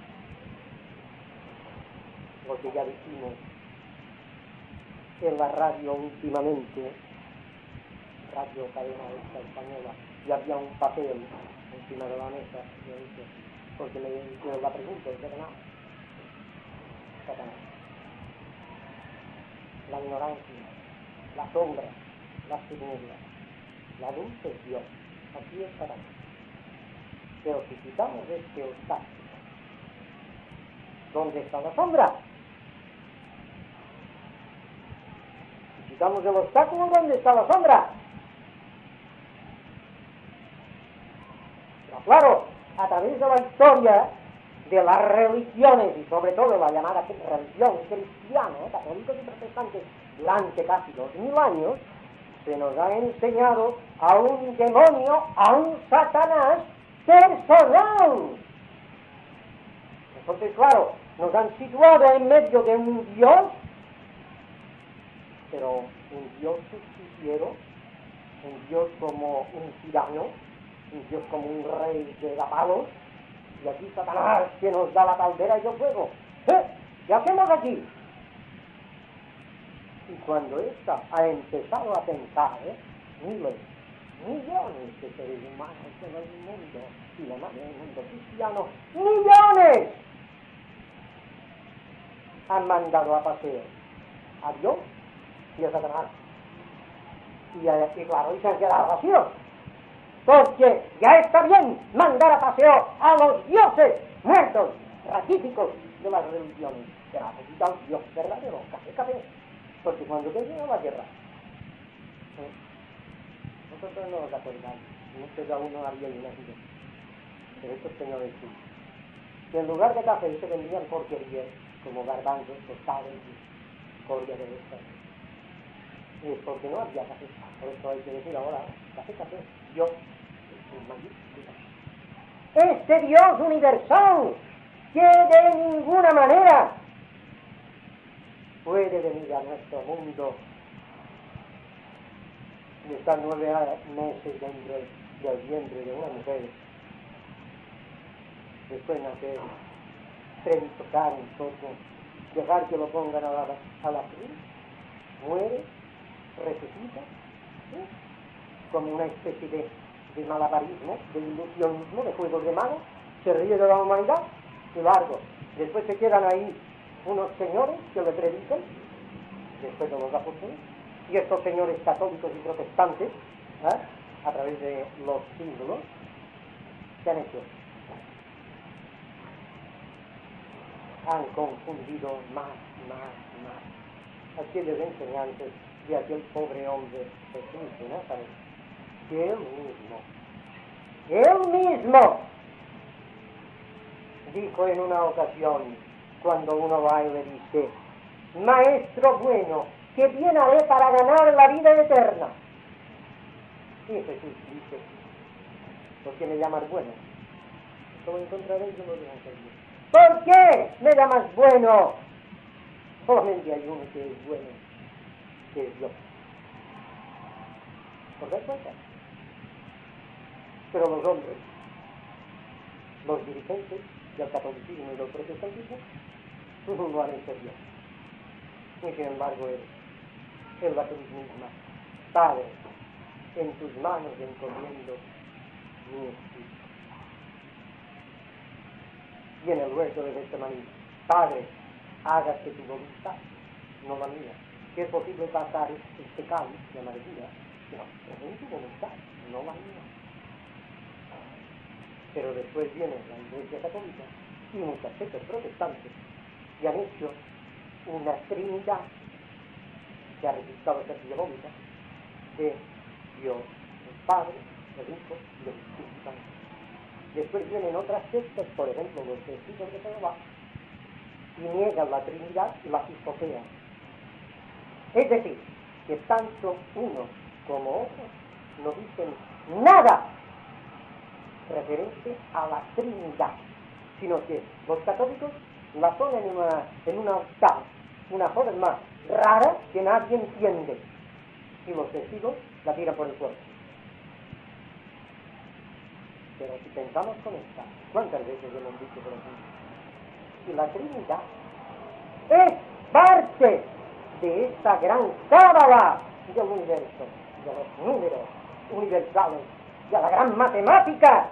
Lo que ya dijimos en la radio últimamente, radio cadena esta española, y había un papel encima de la mesa, y yo dije, porque me hicieron la pregunta, de Satanás, Satanás, la ignorancia, la sombra, las tinieblas, la luz es Dios, aquí es Satanás. Pero si quitamos este obstáculo, ¿dónde está la sombra? Si quitamos el obstáculo, ¿dónde está la sombra? Pero claro, a través de la historia de las religiones, y sobre todo la llamada religión cristiana, católicos y protestantes, durante casi dos mil años, se nos ha enseñado a un demonio, a un Satanás personal. Entonces, claro, nos han situado en medio de un Dios, pero un Dios justiciero, un Dios como un tirano, un Dios como un rey de palos, y aquí Satanás que nos da la caldera y el fuego. ¿Eh? ¿Qué hacemos aquí? Y cuando ésta ha empezado a pensar, ¿eh? miles, millones de seres humanos en el mundo, y la madre del mundo cristiano, millones, han mandado a paseo a Dios y a Satanás. Y, y claro, y se han quedado vacíos. Porque ya está bien mandar a paseo a los dioses muertos, raquíticos de las religiones. Que necesita un Dios verdadero, café, café. Porque cuando termina la guerra, ¿eh? nosotros no nos acordamos, muchos aún no habían nacido, pero estos señores sí. Que en lugar de café se vendían porquerías, como garbanzos, tostadas y coria de estas. Y es porque no había café, por eso hay que decir ahora, café, café, Dios es un maldito. Este Dios universal, que de ninguna manera puede venir a nuestro mundo y estar nueve meses dentro del vientre de una mujer, después nacer, tocar un poco, dejar que lo pongan a la, a la cruz, muere, resucita, ¿sí? Como una especie de, de malabarismo, de ilusionismo, de juegos de mano, se ríe de la humanidad y largo. Después se quedan ahí unos señores que le predican, después de los apóstoles, y estos señores católicos y protestantes, ¿eh? a través de los símbolos, ¿qué han hecho? han confundido más, más, más aquellas enseñanzas de aquel pobre hombre Jesús de Nazaret, que él mismo, él mismo dijo en una ocasión, cuando uno va y le dice: Maestro bueno, ¿qué bien haré para ganar la vida eterna? Y Jesús dice: ¿por qué me llamas bueno? Solo encontraréis uno de nosotros. ¿Por qué me llamas bueno? Solamente hay uno que es bueno, que es Dios. ¿Os dais cuenta? Pero los hombres, los dirigentes del catolicismo y del protestantismo, no han hecho Dios. Y sin embargo, él, él la cruz misma: Padre, en tus manos encomiendo mi espíritu. Y en el huerto de Getsemaní: Padre, hágase tu voluntad, no la mía. Si es posible pasar este cáliz de amargura, no, en tu voluntad, no la mía. Pero después viene la Iglesia Católica y muchas sectas protestantes y han hecho una trinidad que ha resultado ser diabólica de Dios, el Padre, el Hijo y el Espíritu Santo. Después vienen otras sectas, por ejemplo los testigos de Jehová, y niegan la Trinidad y la pisotean. Es decir, que tanto unos como otros no dicen nada referente a la Trinidad, sino que los católicos la ponen en una, en una octava, una forma rara que nadie entiende, y los testigos la tiran por el cuerpo. Pero si pensamos con esta, ¿cuántas veces hemos dicho por ejemplo? Y la Trinidad es parte de esta gran cábala del universo, de los números universales, de la gran matemática.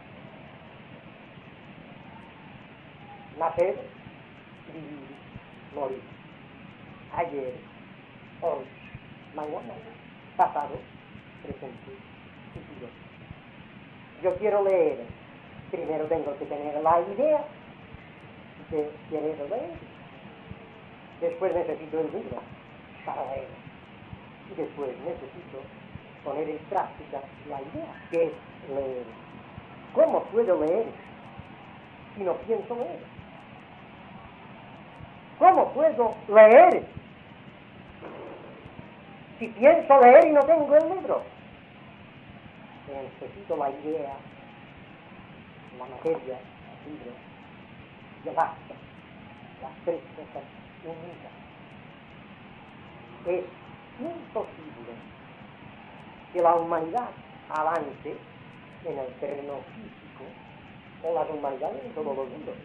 Nacer, vivir, morir. Ayer, hoy, mañana, pasado, presente, futuro. Yo quiero leer, primero tengo que tener la idea de querer leer. Después necesito el libro para leer. Y después necesito poner en práctica la idea, que es leer. ¿Cómo puedo leer si no pienso leer? ¿Cómo puedo leer si pienso leer y no tengo el libro? Necesito la idea, la materia, el libro, y el acto, las tres cosas unidas. Es imposible que la humanidad avance en el terreno físico o las humanidades en todos los mundos.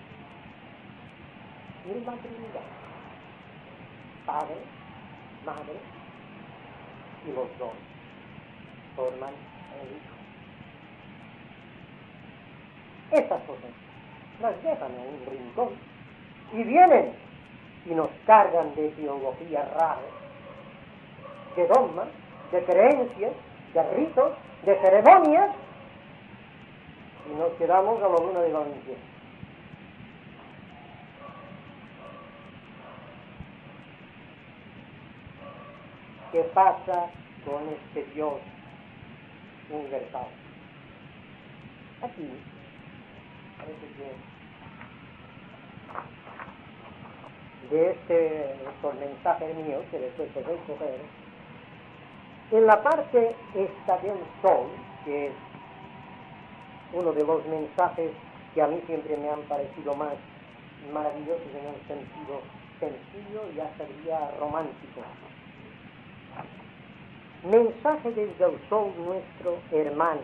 Y la Trinidad, Padre, Madre y los dos forman el Hijo. Estas cosas las dejan en un rincón y vienen y nos cargan de teología rara, de dogmas, de creencias, de ritos, de ceremonias, y nos quedamos a la luna de Valencia. ¿Qué pasa con este Dios universal? Aquí parece que de este estos mensajes míos que después podéis coger, en la parte esta del sol, que es uno de los mensajes que a mí siempre me han parecido más maravillosos en un sentido sencillo y hasta diría romántico. Mensaje desde el sol nuestro hermano.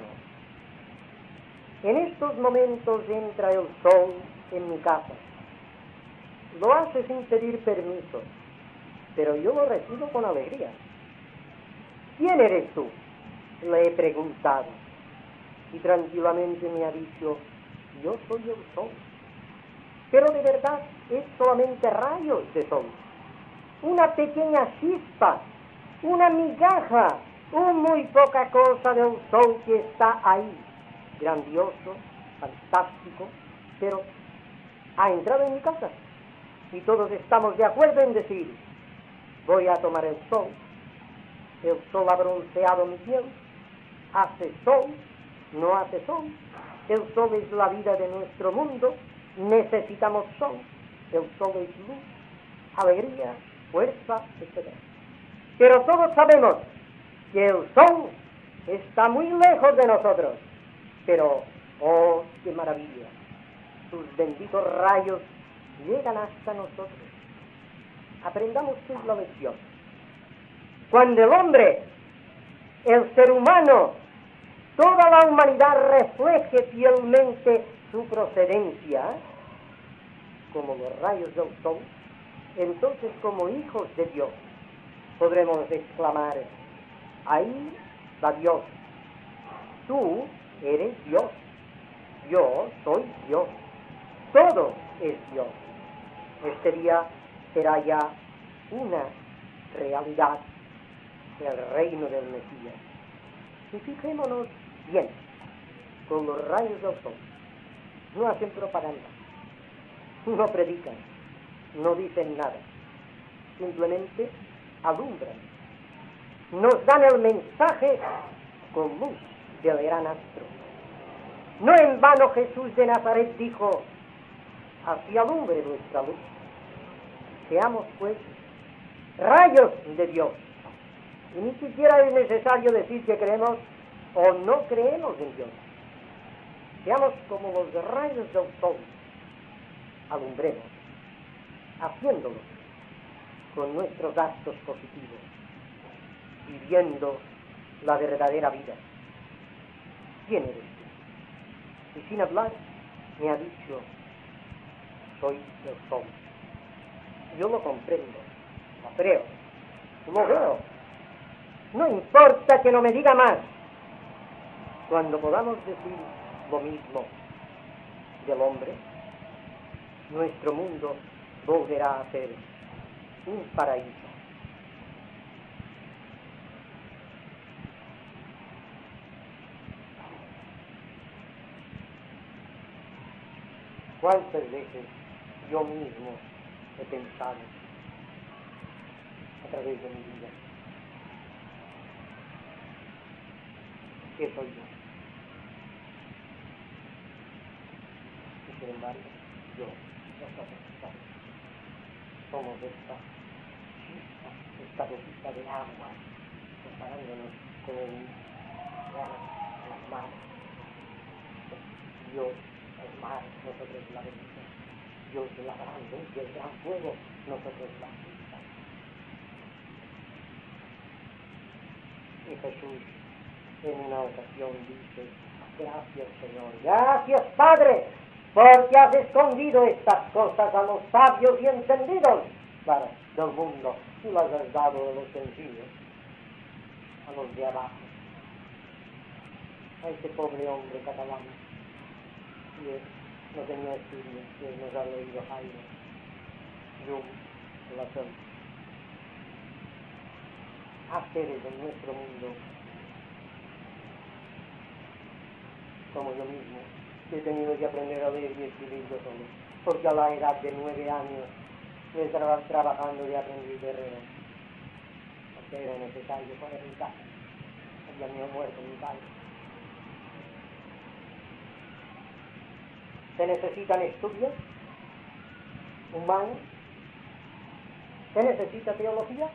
En estos momentos entra el sol en mi casa. Lo hace sin pedir permiso, pero yo lo recibo con alegría. ¿Quién eres tú?, le he preguntado, y tranquilamente me ha dicho: yo soy el sol. Pero de verdad es solamente rayos de sol, una pequeña chispa, una migaja, un muy poca cosa del sol que está ahí, grandioso, fantástico, pero ha entrado en mi casa y todos estamos de acuerdo en decir, voy a tomar el sol, el sol ha bronceado mi piel, hace sol, no hace sol, el sol es la vida de nuestro mundo, necesitamos sol, el sol es luz, alegría, fuerza, etcétera. Pero todos sabemos que el sol está muy lejos de nosotros, pero, oh, qué maravilla, sus benditos rayos llegan hasta nosotros. Aprendamos pues la lección. Cuando el hombre, el ser humano, toda la humanidad refleje fielmente su procedencia, como los rayos del sol, entonces como hijos de Dios podremos exclamar, ahí va Dios, tú eres Dios, yo soy Dios, todo es Dios. Este día será ya una realidad del reino del Mesías. Y fijémonos bien, con los rayos del sol, no hacen propaganda, no predican, no dicen nada, simplemente alumbran, nos dan el mensaje con luz del gran astro. No en vano Jesús de Nazaret dijo, así alumbre nuestra luz. Seamos pues rayos de Dios. Y ni siquiera es necesario decir que creemos o no creemos en Dios. Seamos como los rayos del sol, alumbremos, haciéndolo con nuestros actos positivos, viviendo la verdadera vida. ¿Quién eres tú? Y sin hablar me ha dicho, soy el sol. Yo lo comprendo, lo creo, lo veo. No importa que no me diga más. Cuando podamos decir lo mismo del hombre, nuestro mundo volverá a ser un paraíso. ¿Cuántas veces yo mismo he pensado a través de mi vida? ¿Qué soy yo? Y sin embargo, yo, nosotros, somos esta chispa, esta gotita de agua, separándonos con el mar. Dios, el mar, nosotros la bendición. Dios, la gran luz y el gran fuego, nosotros la chispa. Y Jesús en una ocasión dice, gracias Señor, gracias Padre, porque has escondido estas cosas a los sabios y entendidos para, del mundo, y las has dado a los sencillos, a los de abajo, a ese pobre hombre catalán, que no tenía estudios, que nos ha leído Jaime, Jung, Platón. Haz seres en nuestro mundo como yo mismo, he tenido que aprender a leer y escribir yo solo, porque a la edad de nueve años he estado trabajando de aprendiz de herrero, porque era necesario poner mi casa, había mío muerto mi padre. Se necesitan estudios humanos, se necesita teología,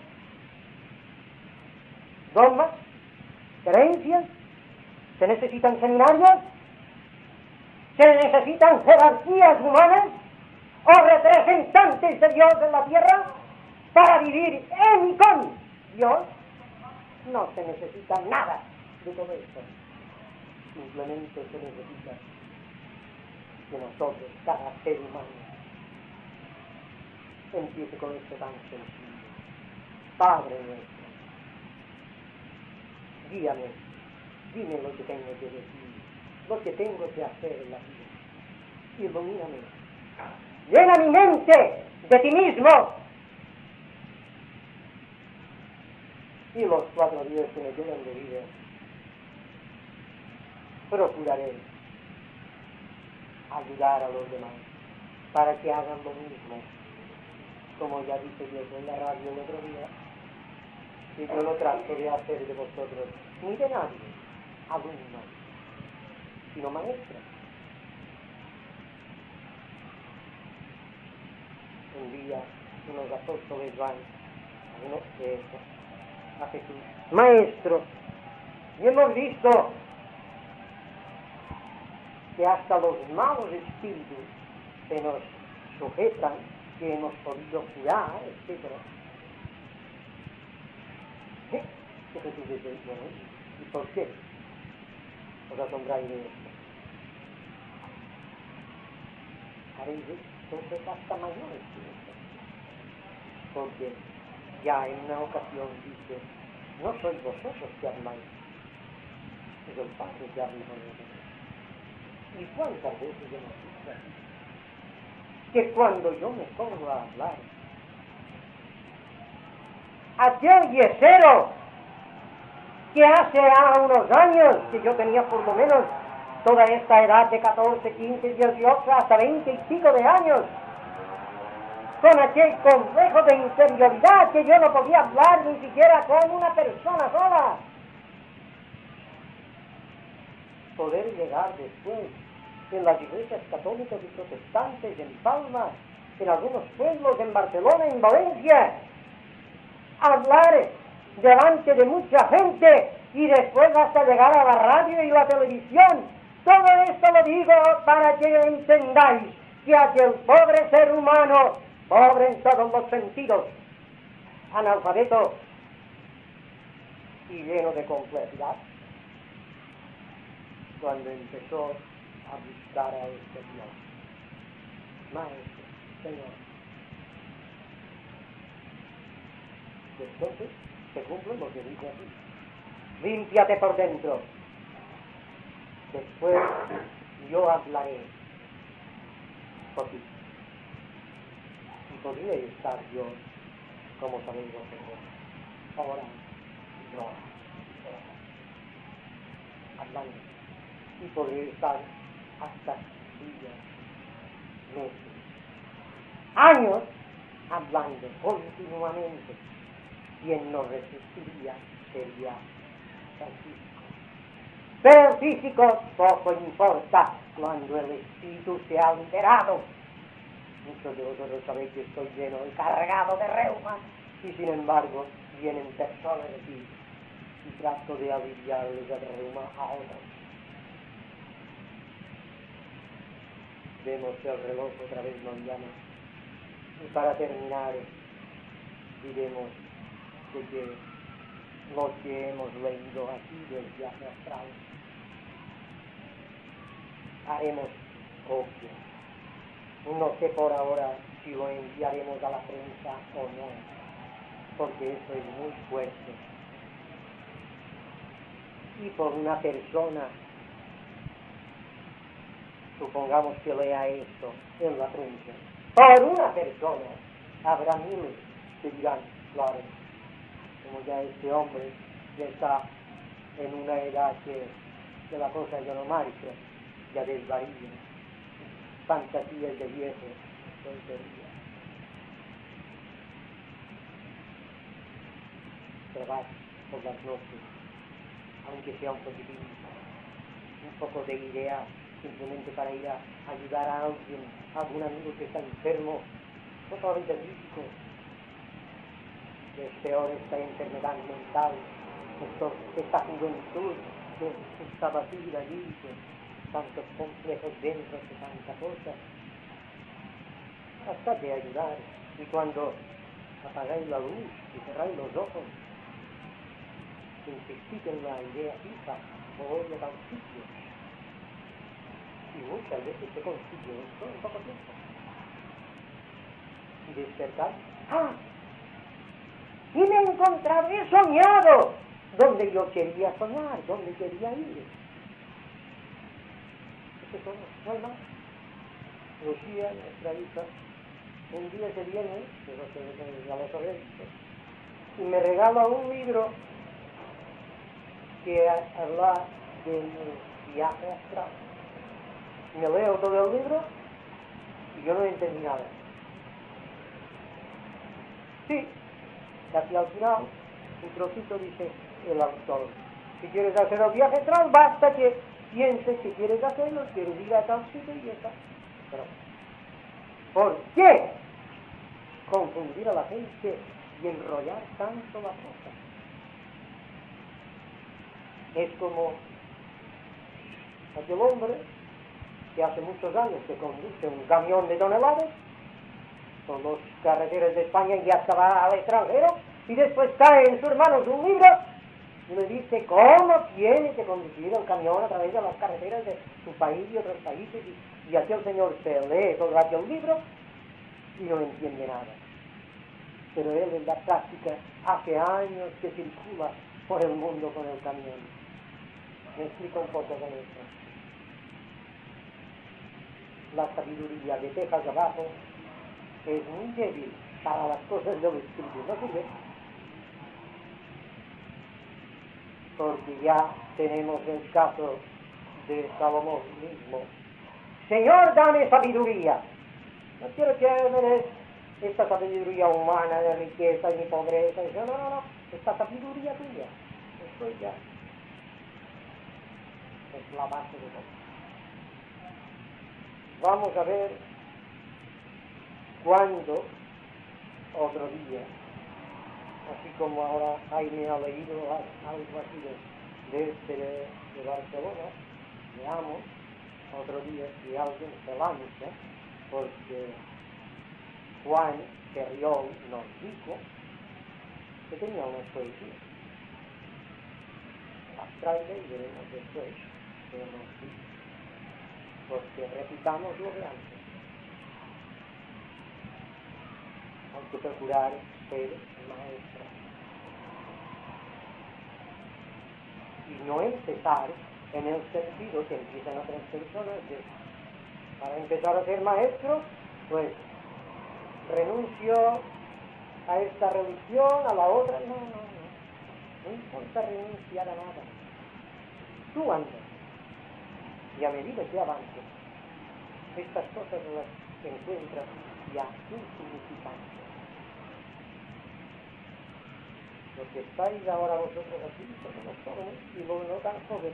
dogmas, creencias, se necesitan seminarios, se necesitan jerarquías humanas o representantes de Dios en la tierra para vivir en y con Dios. No se necesita nada de todo esto. Simplemente se necesita que nosotros, cada ser humano, empiece con esto tan sencillo. Padre nuestro, guíame, dime lo que tengo que decir, lo que tengo que hacer en la vida. Ilumíname. Llena mi mente de ti mismo. Y los cuatro días que me quedan de vida, procuraré ayudar a los demás, para que hagan lo mismo, como ya dije yo en la radio el otro día, y yo no trato de hacer de vosotros, ni de nadie, alumnos, sino maestros. Un día unos apóstoles van a unos de esos, a Jesús, maestro, y hemos visto que hasta los malos espíritus se nos sujetan, que hemos podido curar, etcétera. ¿Eh? ¿Qué Jesús dice? Bueno, ¿y por qué os asombráis de esto? Haréis entonces hasta mayores que esto. Porque ya en una ocasión dice, no sois vosotros que habláis, es el Padre que habla con vosotros. ¿Y cuántas veces hemos visto así? Que cuando yo me pongo a hablar, aquel yesero que hace a unos años, que yo tenía por lo menos toda esta edad de catorce, quince, dieciocho, hasta veinte y pico de años, con aquel complejo de inferioridad que yo no podía hablar ni siquiera con una persona sola, poder llegar después en las iglesias católicas y protestantes, en Palma, en algunos pueblos, en Barcelona, en Valencia, hablar delante de mucha gente y después hasta llegar a la radio y la televisión. Todo esto lo digo para que entendáis que aquel pobre ser humano, pobre en todos los sentidos, analfabeto y lleno de complejidad, cuando empezó a buscar a este Dios, Maestro, Señor, entonces se cumple lo que dice aquí: límpiate por dentro, después yo hablaré por ti. Y podría estar yo, como sabéis vosotros, ahora, no, hablando, y podría estar hasta días, meses, años hablando continuamente. Quien no resistiría sería el físico. Pero el físico poco importa cuando el espíritu se ha liberado. Muchos de vosotros sabéis que estoy lleno y cargado de reuma, y sin embargo vienen personas aquí y trato de aliviarles el reuma a otros. Vemos que el reloj otra vez nos llama. Y para terminar, diremos de que lo que hemos leído aquí del viaje astral, haremos copia. No sé por ahora si lo enviaremos a la prensa o no, porque eso es muy fuerte. Y por una persona, supongamos que lea esto en la prensa, por una persona habrá miles que dirán, claro, como ya este hombre ya está en una edad que, que la cosa ya no marcha, ya desvaría, fantasías de viejo, tonterías. Trabajo por las noches, aunque sea un poquitín, un poco de idea, simplemente para ir a ayudar a alguien, a algún amigo que está enfermo, no solamente físico, que es peor esta enfermedad mental, esto, esta juventud que está batida allí, que tantos complejos dentro de tanta cosa, hasta de ayudar. Y cuando apagáis la luz y cerráis los ojos, insistid en la idea fija, voy a tal sitio, y muchas veces se consigue esto en poco tiempo. Y despertar, ¡ah! Y me he encontrado, he soñado donde yo quería soñar, donde quería ir. Eso es todo, no hay más. Lucía, nuestra hija, un día se viene, que no sé, ya lo sabéis, y me regala un libro que habla del viaje astral. Me leo todo el libro Y yo no entendí nada. Sí, casi al final, un trocito dice el autor: si quieres hacer el viaje astral, basta que pienses que quieres hacerlo, quieres ir a tal sitio y ya está. Pero, ¿por qué confundir a la gente y enrollar tanto la cosa? Es como aquel hombre que hace muchos años que conduce un camión de toneladas por las carreteras de España y hasta va al extranjero, y después cae en sus manos un libro y le dice cómo tiene que conducir el camión a través de las carreteras de su país y otros países, y, y aquel señor se lee todo aquel libro y no entiende nada. Pero él en la práctica hace años que circula por el mundo con el camión. Me explico un poco con esto. La sabiduría de Texas abajo es muy débil para las cosas del espíritu, ¿no sirve? Porque ya tenemos el caso de Salomón mismo. Señor, dame sabiduría. No quiero que me des esta sabiduría humana de riqueza y pobreza. No, no, no, no. Esta sabiduría tuya. Esto ya es la base de todo. Vamos a ver cuándo otro día, así como ahora Jaime ha leído algo así de, de este de, de Barcelona, veamos otro día si alguien se lanza, porque Juan Ferriol nos dijo que tenía una poesía. Las traiga y veremos después que nos dice, porque repitamos lo de antes. Hay que procurar ser maestro y no empezar en el sentido que empiezan otras personas de, para empezar a ser maestro, pues renuncio a esta religión, a la otra. No, no, no, no importa renunciar a nada. Tú andas y a medida que avances, estas cosas las encuentras ya insignificantes. Lo que estáis ahora vosotros aquí son los jóvenes y los no tan jóvenes.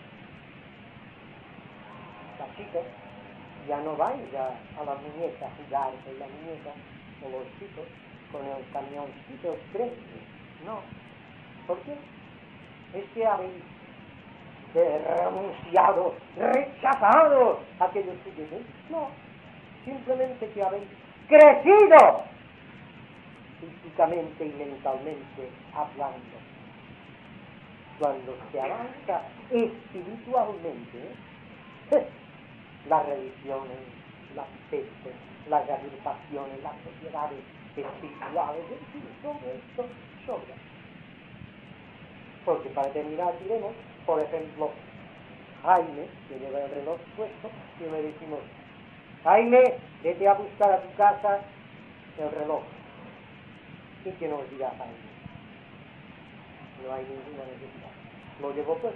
Las chicas ya no vais a, a la muñeca a jugar con la muñeca, o los chicos con el camioncito crece. No. ¿Por qué? Es que habéis renunciado, rechazado aquellos juguetes. No. Simplemente que habéis crecido físicamente y mentalmente hablando. Cuando se avanza espiritualmente, las religiones, las sectas, las agrupaciones, las sociedades espirituales, en fin, todo esto sobra. Porque para terminar diremos, por ejemplo, Jaime, que lleva el reloj puesto, y le decimos: Jaime, vete a buscar a tu casa el reloj. ¿Y qué nos dirá Jaime? No hay ninguna necesidad. Lo llevo puesto.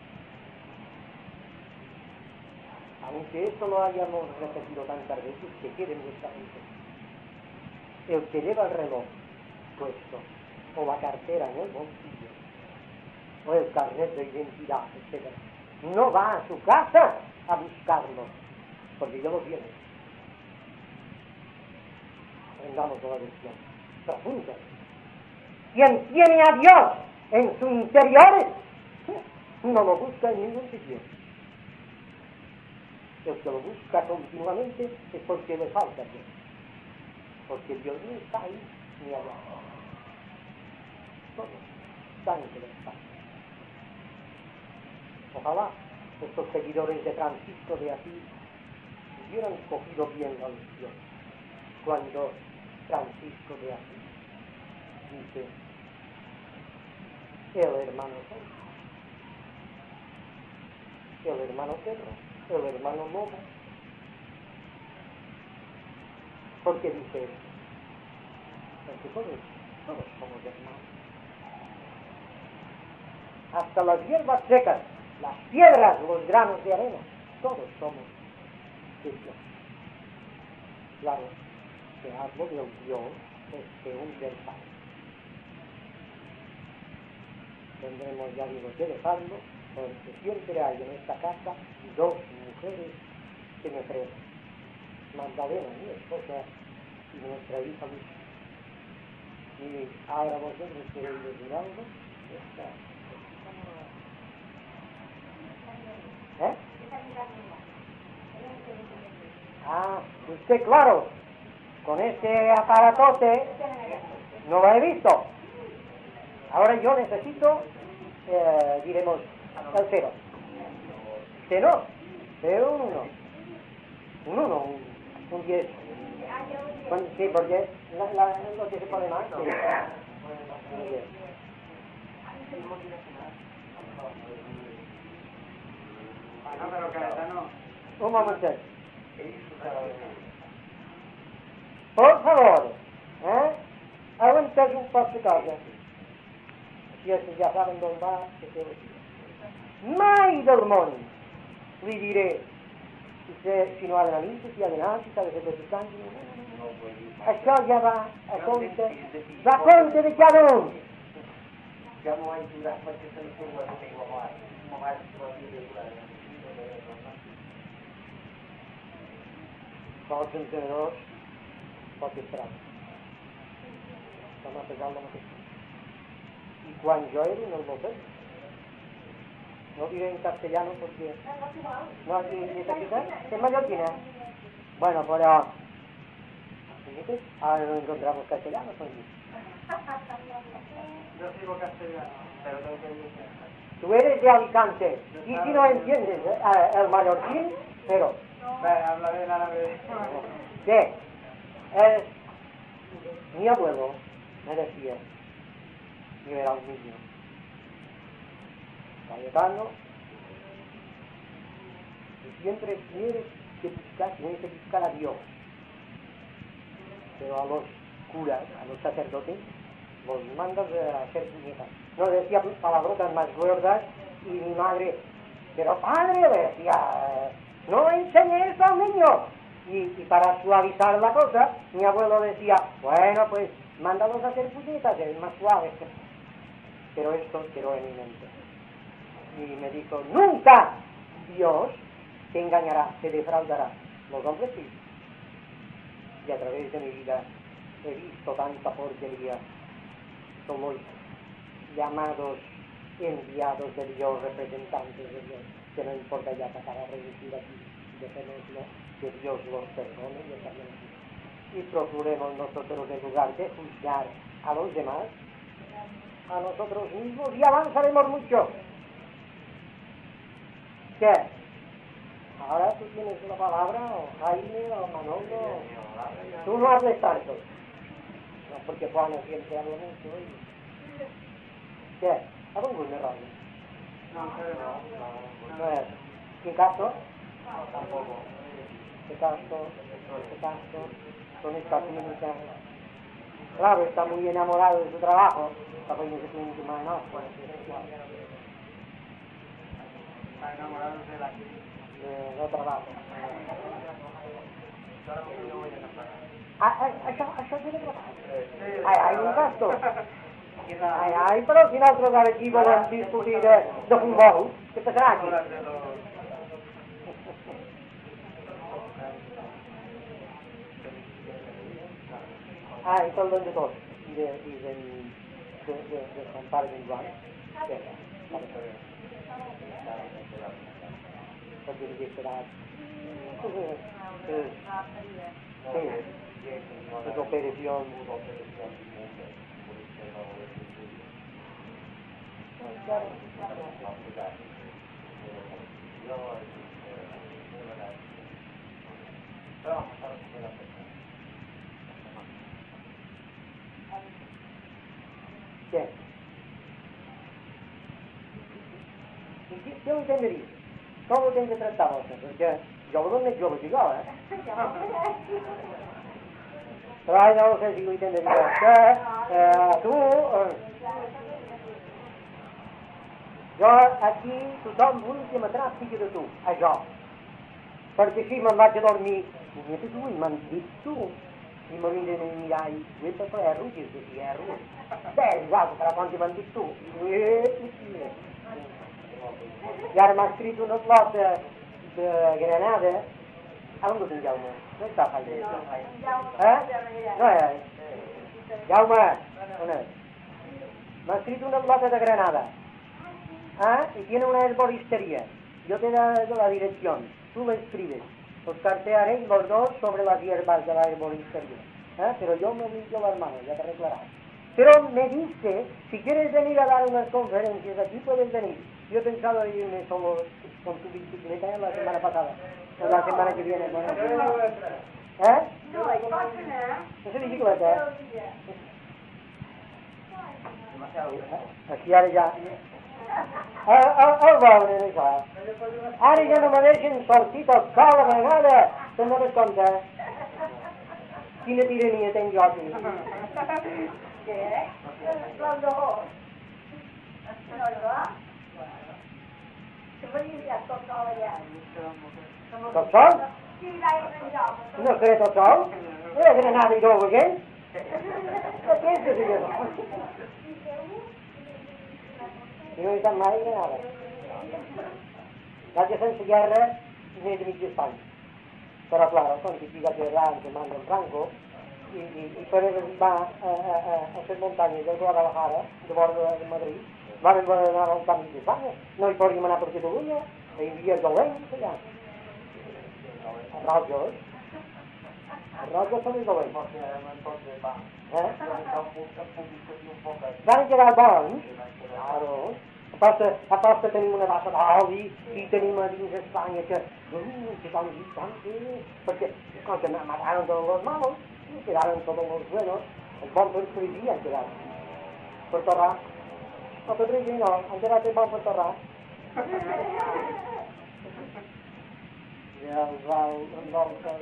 Aunque esto lo hayamos repetido tantas veces, que quede en nuestra mente. El que lleva el reloj puesto, o la cartera en el bolsillo, o el carnet de identidad, etcétera, no va a su casa a buscarlo, porque ya lo tiene. Aprendamos la lección profunda. Quien tiene a Dios en su interior no lo busca en ningún sitio. El que lo busca continuamente es porque le falta Dios, porque Dios no está ahí ni allá. Todo está en que le falta. Ojalá estos seguidores de Francisco de Asís hubieran cogido bien la lección cuando Francisco de Asís dice: el hermano Santo, el hermano Pedro, el hermano Lobo. ¿Por qué dice eso? Porque todos, todos somos hermanos. Hasta las hierbas secas, las piedras, los granos de arena, todos somos de Dios. claro, que hablo del Dios este universal. Tendremos, ya digo, que dejarlo, porque siempre hay en esta casa dos mujeres que me creen. Magdalena, mi esposa, y nuestra hija Luisa. Y ahora vosotros queréis decir algo. ¿Eh? Ah, usted, claro, con este aparatote no lo he visto. Ahora yo necesito, eh, diremos, el cero. Cero, cero, un uno. Un uno, un, un diez. Bueno, sí, porque la, la, lo que se pone más, sí. Un diez. No, pero Cayetano. Un momento. Por favor, ¿eh? Aguantar un paso de casa. Si estos ya saben dónde va, que se lo mai del món li diré si no ha d'anar a missa, si ha d'anar, si s'ha de fer tot el canvi. Això ja va a compte, va a compte de cada un. Jo m'ho he ajudat perquè se li surt la meva mare. Ma mare se la tira de la Pots entenedors, pots esperar. Se m'ha pesat la mateixa. I quan jo era en el motel, no diré en castellano porque... No, ¿y esta chica? ¿Es mallorquina? Bueno, pero... ¿Fíjate? Ahora no encontramos castellano, son Yo sigo castellano, pero tengo que decir. Tú eres de Alicante, y si no entiendes eh, el mallorquín, pero... Vale, hablaré en árabe. ¿Qué? Es... Mi abuelo me decía, yo era un niño, Cayetano, y siempre tienes que buscar, tienes que buscar a Dios. Pero a los curas, a los sacerdotes, los mandas a hacer puñetas. No decía palabrotas más gordas y mi madre, pero padre, le decía, no enseñe eso al niño. Y, y para suavizar la cosa, mi abuelo decía, bueno, pues mándalos a hacer puñetas, es más suave. Pero esto quedó en mi mente. Y me dijo, nunca Dios te engañará, te defraudará. Los hombres sí. Y a través de mi vida he visto tanta porquería. Somos llamados enviados de Dios, representantes de Dios, que no importa ya para reducir aquí, dejémoslo, que Dios los perdone y está bien. Y procuremos nosotros, en lugar de juzgar a los demás, a nosotros mismos, y avanzaremos mucho. ¿Qué? Ahora tú tienes una palabra, o Jaime, o Manolo, tú no hables tanto. No, porque Juan siempre habla mucho. Y... ¿Qué? ¿A dónde me rabia? No, no, No es. ¿Qué caso? no, tampoco. ¿Qué caso? ¿Qué caso? Con esta clínica. Claro, está muy enamorado de su trabajo. Está poniendo su clínica más no, pues, Está enamorado de la clínica. de, de trabajo. Ah, ah, això, això tiene trabajo. Ai, ai, un gasto. Ai, ai, però si nosaltres ara aquí volem discutir de, de futbol, què passarà aquí? Ah, i parlem de tot. I de, i de, de, de, de son pare d'en Joan. Què? Perquè li serà... Sí, les operacions... ¿Qué? ¿Y qué lo entendería? ¿Cómo lo tengo que tratar vos? Porque yo lo me yo lo digo, ¿eh? Però ara no sé si ho entenderia. Que eh, tu... Eh, jo aquí tothom vull que me tracti de tu, a jo. Perquè si me'n vaig a dormir niente tu, mi mandi tu, mi morire nei mirai, questo poi è ruggio, si è ruggio. Beh, guarda, tra quanti mandi tu, iar m-a scris una flotă de grenade, unde sunt Jaume? Nu sta față. Eh? Nu e. Jaume, unde? M-a scris una flotă de granada. ¿Ah? Y tiene una herboristería. Yo te doy la dirección, tú lo escribes. Os cartearé los dos sobre las hierbas de la herboristería. ¿Eh? Pero yo me limpio las manos, ya te reclarás. Pero me dice, si quieres venir a dar unas conferencias aquí, puedes venir. Yo he pensado irme solo con tu bicicleta la semana pasada, o la semana que viene. Bueno. ¿Eh? ¿Es una bicicleta? Aquí ara ja... El veure, això. Ara ja no me deixen sortir tot sol a vegada. Te'n dones compte? Quina tirania tenc jo aquí. Què? L'home de gos. No hi va? Que venia ja tot sol allà. Tot sol? Sí, vaig enlloc. No estaré tot sol? Era granada i d'ou aquest? Què és que si jo? I no he estat mai granada. Vaig a sense guerra n'he de mig d'Espanya. Però, claro, quan si fica que era el comando en Franco, i, i, i per arribar a, a, a, a les muntanyes del Guadalajara, de vora de Madrid, vam anar al camp d'Espanya. No hi podíem anar per Catalunya, hi havia els dolents allà. Els rojos. Els rojos són els dolents. Eh? Van quedar bons, claro. Aposta, aposta tenim una bassa d'oli i tenim a dins d'Espanya que uh, que van dir tant, sí, perquè com que mataron todos los malos, quedaron todos los buenos, els bons per policía han quedat. Per torrar. No, per policía no, han quedat els bons per torrar. Ja els va, els bons per...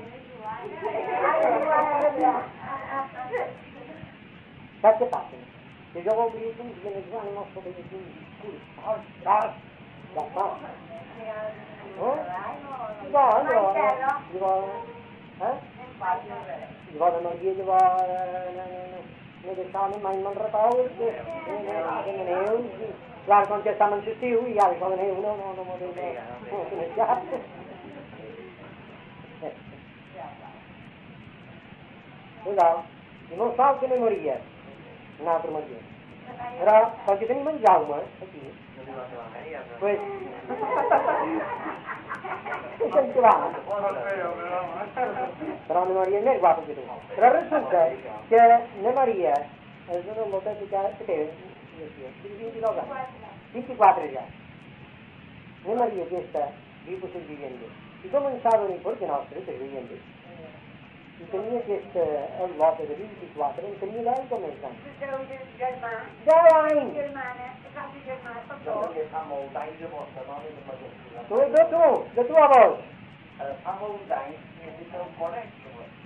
Saps què passa? Que jo voldria que uns dies van no se veia un discurs fort, fort, de fort. No? Llavors, llavors, llavors, eh? Llavors Maria, llavors, no deixaven mai me'n record, que eren neus, clar, quan ja estàvem en l'estiu, i ara això de neu, no, no, no, no, no, no, no, no, Cuidado, i no sap que no Maria, una altra Maria. Però, perquè tenim en Jaume, aquí, pues... Deixa'm que va. Però na Maria és més guapa que tu. Però resulta que na Maria és una loteta que té vint-i-dos anys, vint-i-quatre ja. Na Maria aquesta viu per les vivendes. I començava a venir perquè nostre, per vivendes, i tenia aquesta lota de vint-i-quatre, en tenia deu començant. Deu anys! Jo que fa molts anys de vostra dona de major. Tu, de tu, de tu a vos. Fa molts anys que ni te'l conec.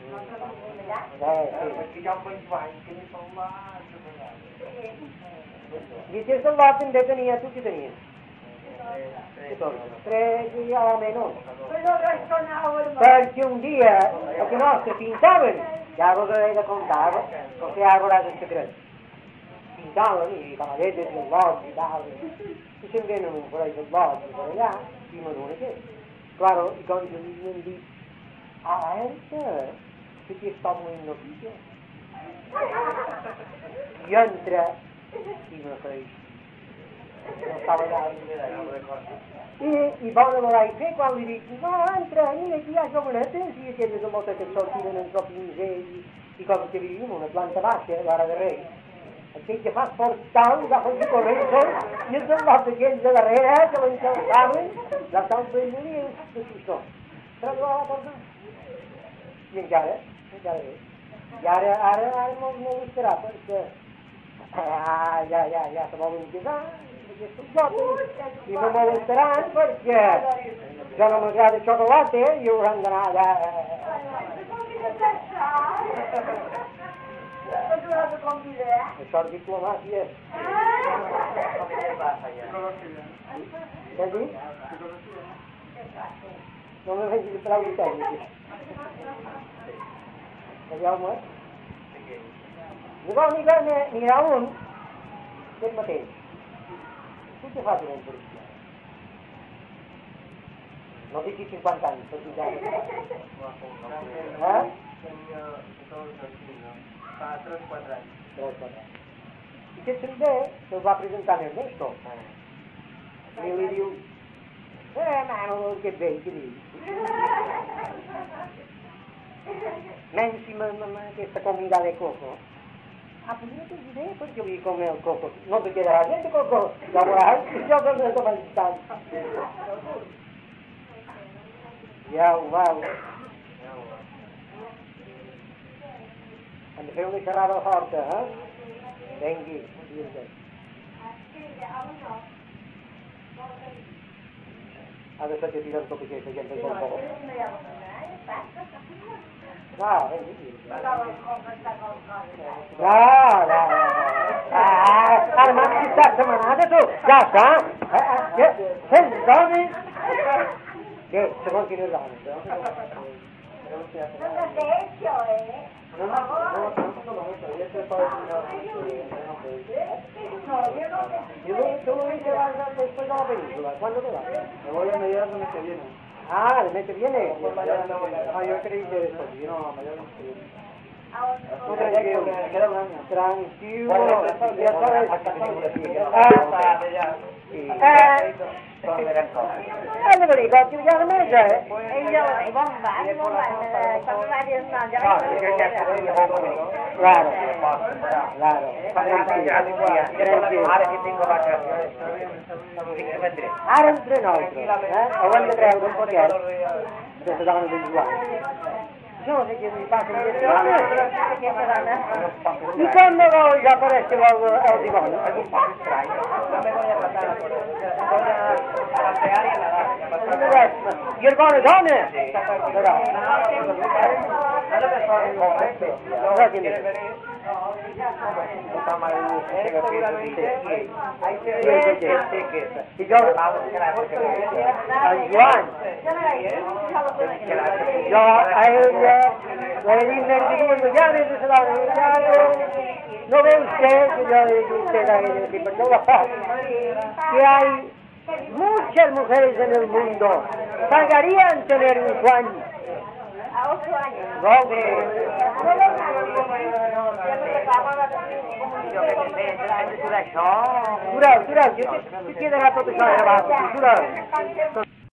Perquè jo fa anys que ni te'l va... I aquesta lota també tenia, tu què tenies? Tres i a la menys. Perquè un dia el que nostre pintaven, ja vos he de contar, perquè ja veuràs el secret. Pintaven i cavadetes i el lot i tal, i se'n venen un parell de lots per allà, i m'adona què. Claro, i quan jo li hem dit, alerta, que aquí està molt notícia. I entra, i me feix. No estava allà. I, i bona volar i fer quan li dic, no, entra, mira, aquí hi ha jovenetes i aquelles motes que sortiren en el pinzell i, i com que vivim una planta baixa, l'hora de rei. Aquell que fa portal, ja fa els corrents, i els enlots aquells de darrere, que l'enxalçaven, ja estan fent milions de sussó. Però no la porta. I encara, encara bé. I ara, ara, ara no, no ho estarà, perquè ah, ja, ja, ja se volen casar, i no molestaran perquè jo no m'agrada xocolata i hauran d'anar allà. Això és diplomàcia. Què dic? non mi vedi di plausi tecnici. Vediamo, eh? Llavors n'hi ha, n'hi ha un que el mateix. Tu què fas en policia? No dic cinquanta anys, perquè ja... Eh? Fa tres quatre anys. tres quatre anys. I aquest senyor se'l va presentar en Ernesto. I li diu, eh, mano, che bei, che dici? Mensi questa comida de coco. Ah, pues no te diré, pues yo vi comer el coco. No te quedará bien de coco. La moral, yo creo que esto va a estar. Ja, wow. En de fer una xerrada forta, eh? Vengui, ha de ser que tiren tot aquesta gent del coco. Ah, vengui. Ah, no, ah, ara m'has quitat setmanada, tu. Ja està. Què? Fes dones? Què? Segons quines dones? Non è vecchio, eh? No, no, no, no, no, este fue No, io non Yo tú lo viste después de la película. ¿Cuándo te vas? Me voy a mediados del mes que viene. Ah, el mes que viene. Pues mañana no voy a- Ah, yo creí que después. No, mañana no viene. Tú tranquilo. Queda un año. Tranquilo. Bueno, Ya sabes. Ah, ya. Eh, allora lo dico, ti vogliamo mangiare? E io vorrei bombare, bombare, quando vai a mangiare, Claro, claro. Ara entre nosaltres, eh? Haurem de treure un poquet de la dona del Joan. Jo no sé què li passa amb aquesta dona. I quan no vol ja apareix el, el dimoni? Es un poco extraño. No me voy a tratar a por eso. Voy a plantear y a la dar. I el bona dona? Però, No, ¿quieres venir? No está mal. Eres seguramente. Ahí se ve que si jo, el Joan, jo a ella le dic que diuen, ja ves que la ja no ve usted que yo le digo usted a ella, pero yo la paz, que hay muchas mujeres en el mundo pagarían tener un Juan. a otto anni. No, Durau, durau, jo t'he de tot això gravat, durau.